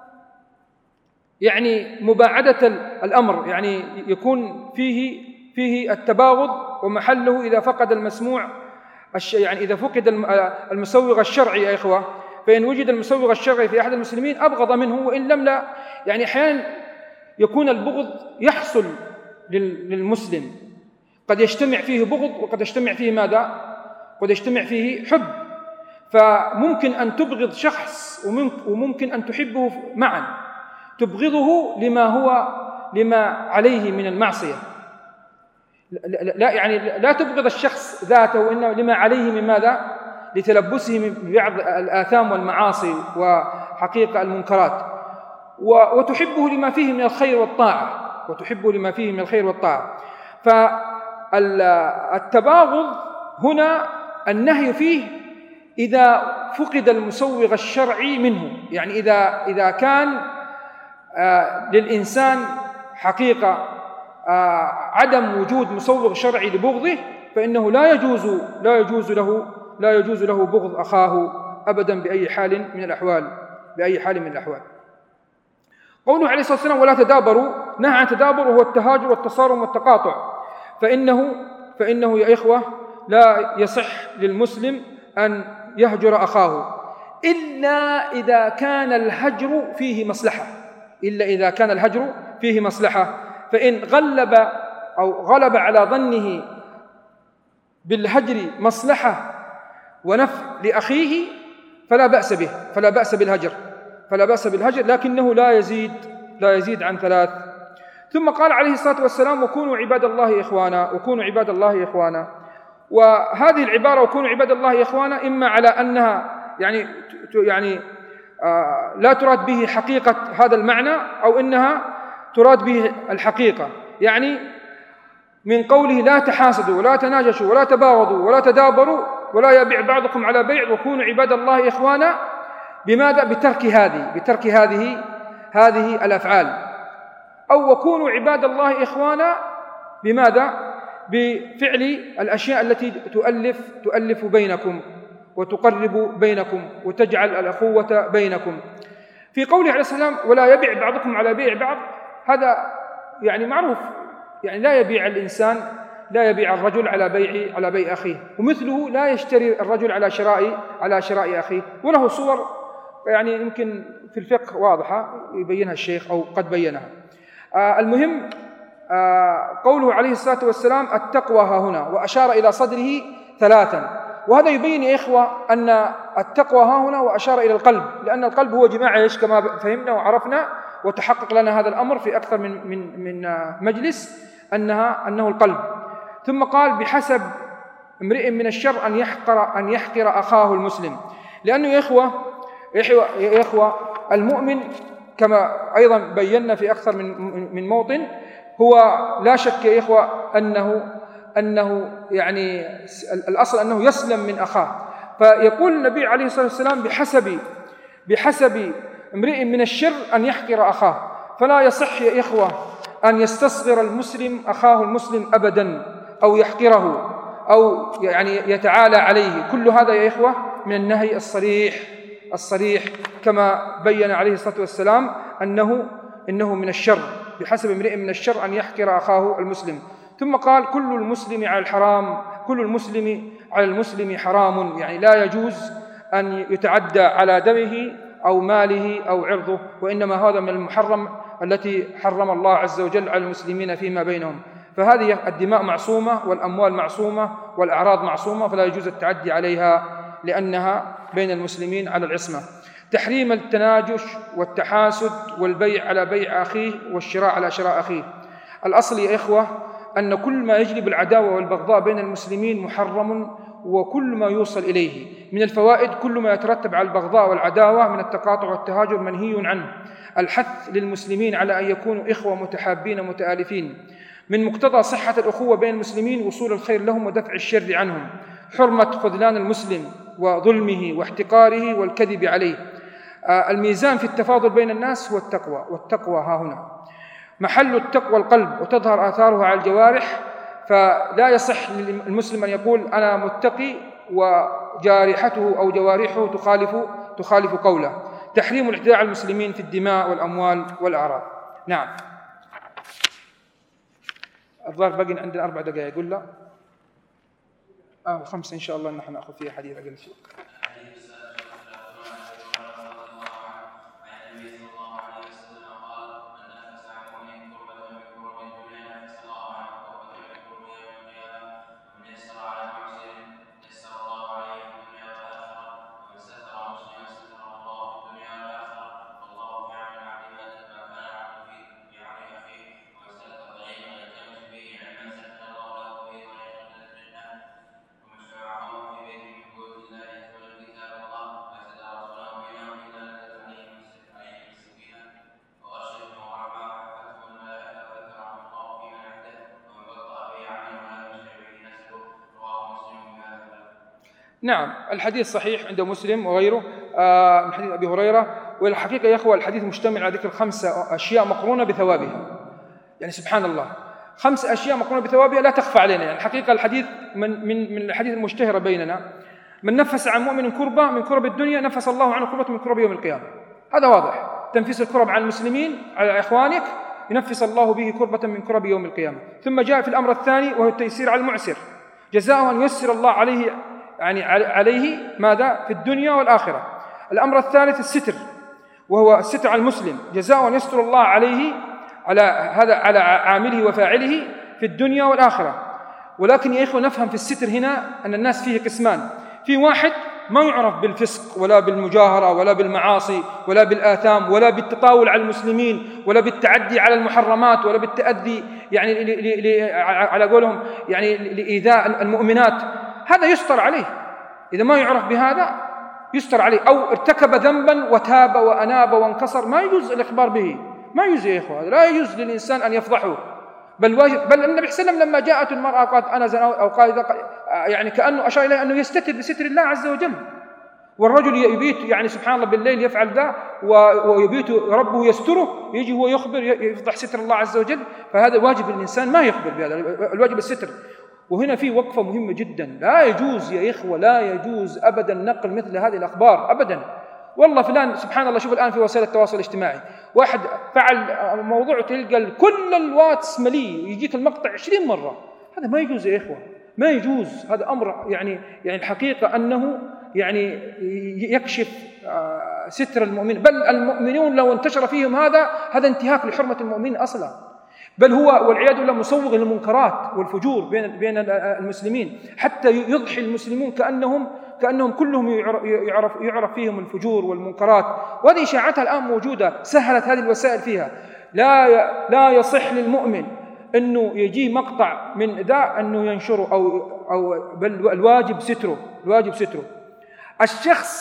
يعني مباعدة الأمر، يعني يكون فيه التباغض ومحله إذا فقد المسموع، يعني إذا فقد المسوغ الشرعي يا إخوة، فإن وجد المسوغ الشرعي في أحد المسلمين أبغض منه، وإن لم لا. يعني أحيانا يكون البغض يحصل للمسلم، قد يجتمع فيه بغض وقد يجتمع فيه ماذا؟ قد يجتمع فيه حب. فممكن أن تبغض شخص وممكن أن تحبه معا، تبغضه لما عليه من المعصية، لا يعني لا تبغض الشخص ذاته، وإنما لما عليه من ماذا؟ لتلبسه ببعض الآثام والمعاصي وحقيقة المنكرات، وتحبه لما فيه من الخير والطاعة، فالتباغض هنا النهي فيه إذا فقد المسوغ الشرعي منه. يعني إذا كان للإنسان حقيقة عدم وجود مسوغ شرعي لبغضه، فإنه لا يجوز له بغض أخاه أبدا بأي حال من الأحوال. قوله عليه الصلاة والسلام: ولا تدابروا، نهى عن تدابر، وهو التهاجر والتصارم والتقاطع. فإنه يا إخوة لا يصح للمسلم أن يهجر أخاه إلا إذا كان الهجر فيه مصلحة، فإن غلب على ظنه بالهجر مصلحة ونفع لأخيه فلا بأس بالهجر، لكنه لا يزيد عن 3. ثم قال عليه الصلاة والسلام: وكونوا عباد الله إخوانا. وهذه العبارة وكونوا عباد الله إخوانا إما على أنها يعني لا تراد به حقيقة هذا المعنى، أو إنها تراد به الحقيقة. يعني من قوله: لا تحاسدوا ولا تناجشوا ولا تباغضوا ولا تدابروا ولا يبيع بعضكم على بيع، وكونوا عباد الله إخوانا. بماذا؟ بترك هذه الأفعال. أو وكونوا عباد الله إخوانا بماذا؟ بفعل الأشياء التي تؤلف بينكم وتقرب بينكم وتجعل الأخوة بينكم. في قوله عليه السلام: ولا يبيع بعضكم على بيع بعض، هذا يعني معروف، يعني لا يبيع الرجل على بيع أخيه، ومثله لا يشتري الرجل على شراء أخيه. وله صور يعني يمكن في الفقه واضحة يبينها الشيخ أو قد بينها. المهم قوله عليه الصلاة والسلام: التقوى ها هنا، وأشار إلى صدره 3. وهذا يبين يا إخوة أن التقوى ها هنا وأشار إلى القلب، لأن القلب هو جماع كما فهمنا وعرفنا وتحقق لنا هذا الأمر في أكثر من مجلس أنه القلب. ثم قال: بحسب امرئ من الشر أن يحقر أخاه المسلم. لأنه يا إخوة المؤمن كما أيضا بينا في أكثر من موطن، هو لا شك يا إخوة أنه يعني الأصل أنه يسلم من أخاه. فيقول النبي عليه الصلاة والسلام بحسب امرئ من الشر أن يحقر أخاه، فلا يصح يا إخوة أن يستصغر المسلم أخاه المسلم أبدا، أو يحقره، أو يعني يتعالى عليه. كل هذا يا إخوة من النهي الصريح كما بين عليه الصلاة والسلام إنه من الشر، بحسب امرئ من الشر أن يحقر أخاه المسلم. ثم قال: كل المسلم على المسلم حرام، يعني لا يجوز أن يتعدى على دمه أو ماله أو عرضه، وإنما هذا من المحرم التي حرم الله عز وجل على المسلمين فيما بينهم. فهذه الدماء معصومة، والأموال معصومة، والأعراض معصومة، فلا يجوز التعدي عليها لأنها بين المسلمين على العصمة. تحريم التناجش والتحاسد والبيع على بيع أخيه والشراء على شراء أخيه. الأصل يا إخوة أن كل ما يجلب العداوة والبغضاء بين المسلمين محرم، وكل ما يوصل إليه من الفوائد، كل ما يترتب على البغضاء والعداوة من التقاطع والتهاجر منهي عنه. الحث للمسلمين على أن يكونوا إخوة متحابين متآلفين. من مقتضى صحة الأخوة بين المسلمين وصول الخير لهم ودفع الشر عنهم. حرمة خذلان المسلم وظلمه واحتقاره والكذب عليه. الميزان في التفاضل بين الناس هو التقوى، والتقوى ها هنا محل التقوى القلب، وتظهر آثارها على الجوارح. فلا يصح للمسلم أن يقول أنا متقي وجارحته أو جوارحه تخالف قوله. تحريم الاعتداء على المسلمين في الدماء والأموال والأعراض. نعم. الظاهر باقي عندنا 4 دقائق، يقول لا 5 إن شاء الله نحن نأخذ فيها حديث أقل شيء. نعم، الحديث صحيح عند مسلم وغيره من حديث أبي هريرة. والحقيقة يا أخوة الحديث مشتمل على ذكر 5 أشياء مقرونة بثوابها، يعني سبحان الله 5 أشياء مقرونة بثوابها لا تخفى علينا. يعني الحقيقة الحديث من الحديث المشتهرة بيننا: من نفس عن مؤمن كربة من كرب الدنيا نفس الله عنه كربة من كرب يوم القيامة. هذا واضح، تنفيس الكرب عن المسلمين على إخوانك ينفس الله به كربة من كرب يوم القيامة. ثم جاء في الأمر الثاني وهو التيسير على المعسر، جزاؤه أن ييسر الله عليه ماذا في الدنيا والآخرة. الأمر الثالث الستر، وهو الستر على المسلم، جزاؤه أن يستر الله عليه على عامله وفاعله في الدنيا والآخرة. ولكن يا إخوة نفهم في الستر هنا أن الناس فيه قسمان: في واحد ما يعرف بالفسق ولا بالمجاهرة ولا بالمعاصي ولا بالآثام ولا بالتطاول على المسلمين ولا بالتعدي على المحرمات ولا بالتأذي يعني على قولهم يعني لإيذاء المؤمنات، هذا يستر عليه. إذا ما يعرف بهذا يستر عليه. أو ارتكب ذنبا وتاب وأناب وانكسر، ما يجوز الإخبار به، ما يجوز يا إخوة، لا يجوز للإنسان أن يفضحه. بل النبي صلى الله عليه وسلم لما جاءت المرأة قالت أنا زنا، أو قال يعني كأنه أشار إليه أنه يستتر بستر الله عز وجل. والرجل يبيت يعني سبحان الله بالليل يفعل ذا ويبيت ربه يستره، يجي هو يخبر يفضح ستر الله عز وجل. فهذا واجب الإنسان ما يخبر بهذا، الواجب الستر. وهنا في وقفة مهمة جدا، لا يجوز يا إخوة، لا يجوز أبدا نقل مثل هذه الأخبار أبدا. والله فلان سبحان الله، شوف الآن في وسائل التواصل الاجتماعي واحد فعل موضوع تلقى كل الواتس مليء، يجيك المقطع 20 مرة. هذا ما يجوز يا إخوة، ما يجوز. هذا أمر يعني الحقيقة أنه يعني يكشف ستر المؤمن. بل المؤمنون لو انتشر فيهم هذا انتهاك لحرمة المؤمن أصلا، بل هو والعياذ بالله مسوغ للمنكرات والفجور بين المسلمين، حتى يضحي المسلمون كأنهم كلهم يعرف فيهم الفجور والمنكرات. وهذه إشاعتها الآن موجودة، سهلت هذه الوسائل فيها. لا يصح للمؤمن أنه يجي مقطع من ذا أنه ينشره، أو بل الواجب ستره. الشخص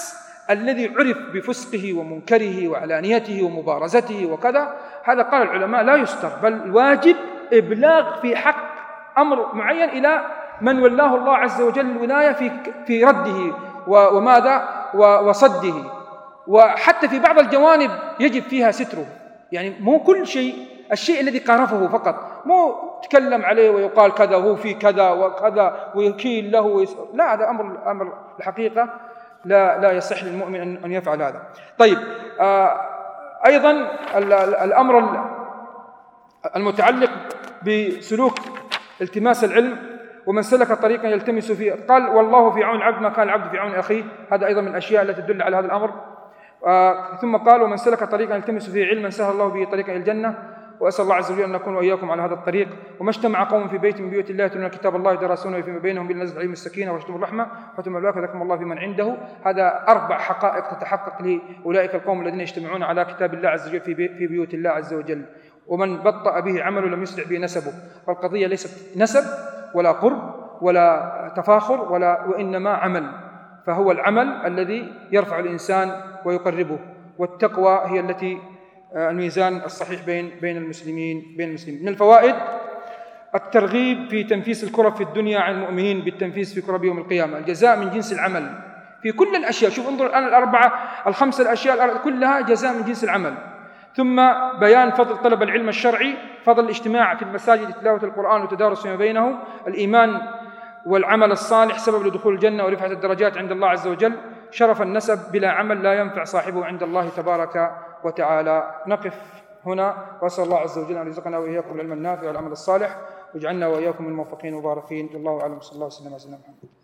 الذي عرف بفسقه ومنكره وعلانيته ومبارزته وكذا، هذا قال العلماء لا يستر، بل الواجب إبلاغ في حق أمر معين إلى من ولاه الله عز وجل الولاية في رده وماذا وصده. وحتى في بعض الجوانب يجب فيها ستره، يعني مو كل شيء، الشيء الذي قارفه فقط، مو تكلم عليه ويقال كذا وهو في كذا وكذا ويكيل له لا، هذا أمر الحقيقة لا يصح للمؤمن أن يفعل هذا. طيب، أيضا الأمر المتعلق بسلوك التماس العلم، ومن سلك طريقا يلتمس فيه، قال والله في عون العبد ما كان العبد في عون أخيه، هذا أيضا من الأشياء التي تدل على هذا الأمر. ثم قال ومن سلك طريقا يلتمس فيه علما سهل الله به طريقا إلى الجنة، وأسأل الله عز وجل أن نكون وإياكم على هذا الطريق. وما اجتمع قوم في بيت من بيوت الله يتلون كتاب الله يدرسونه فيما بينهم بالنزل عليهم السكينة ويشتم الرحمة وحتم الملائكة ذكرهم الله في من عنده. هذا 4 حقائق تتحقق لأولئك القوم الذين يجتمعون على كتاب الله عز وجل في بيوت الله عز وجل. ومن بطأ به عمله لم يسرع به نسبه، فالقضية ليست نسب ولا قرب ولا تفاخر وإنما عمل، فهو العمل الذي يرفع الإنسان ويقربه، والتقوى هي التي الميزان الصحيح بين المسلمين. من الفوائد الترغيب في تنفيس الكرب في الدنيا عن المؤمنين بالتنفيس في كرب يوم القيامة. الجزاء من جنس العمل في كل الأشياء. شوف انظر الآن الخمسة الأشياء كلها جزاء من جنس العمل. ثم بيان فضل طلب العلم الشرعي، فضل الاجتماع في المساجد لتلاوة القرآن وتدارس فيما بينه، الإيمان والعمل الصالح سبب لدخول الجنة ورفعة الدرجات عند الله عز وجل، شرف النسب بلا عمل لا ينفع صاحبه عند الله تبارك وتعالى. نقف هنا، وأسأل الله عز وجل أن يرزقنا وإياكم العلم النافع والعمل الصالح، واجعلنا وإياكم الموفقين المباركين. والله أعلم، صلى الله وسلم على سيدنا محمد.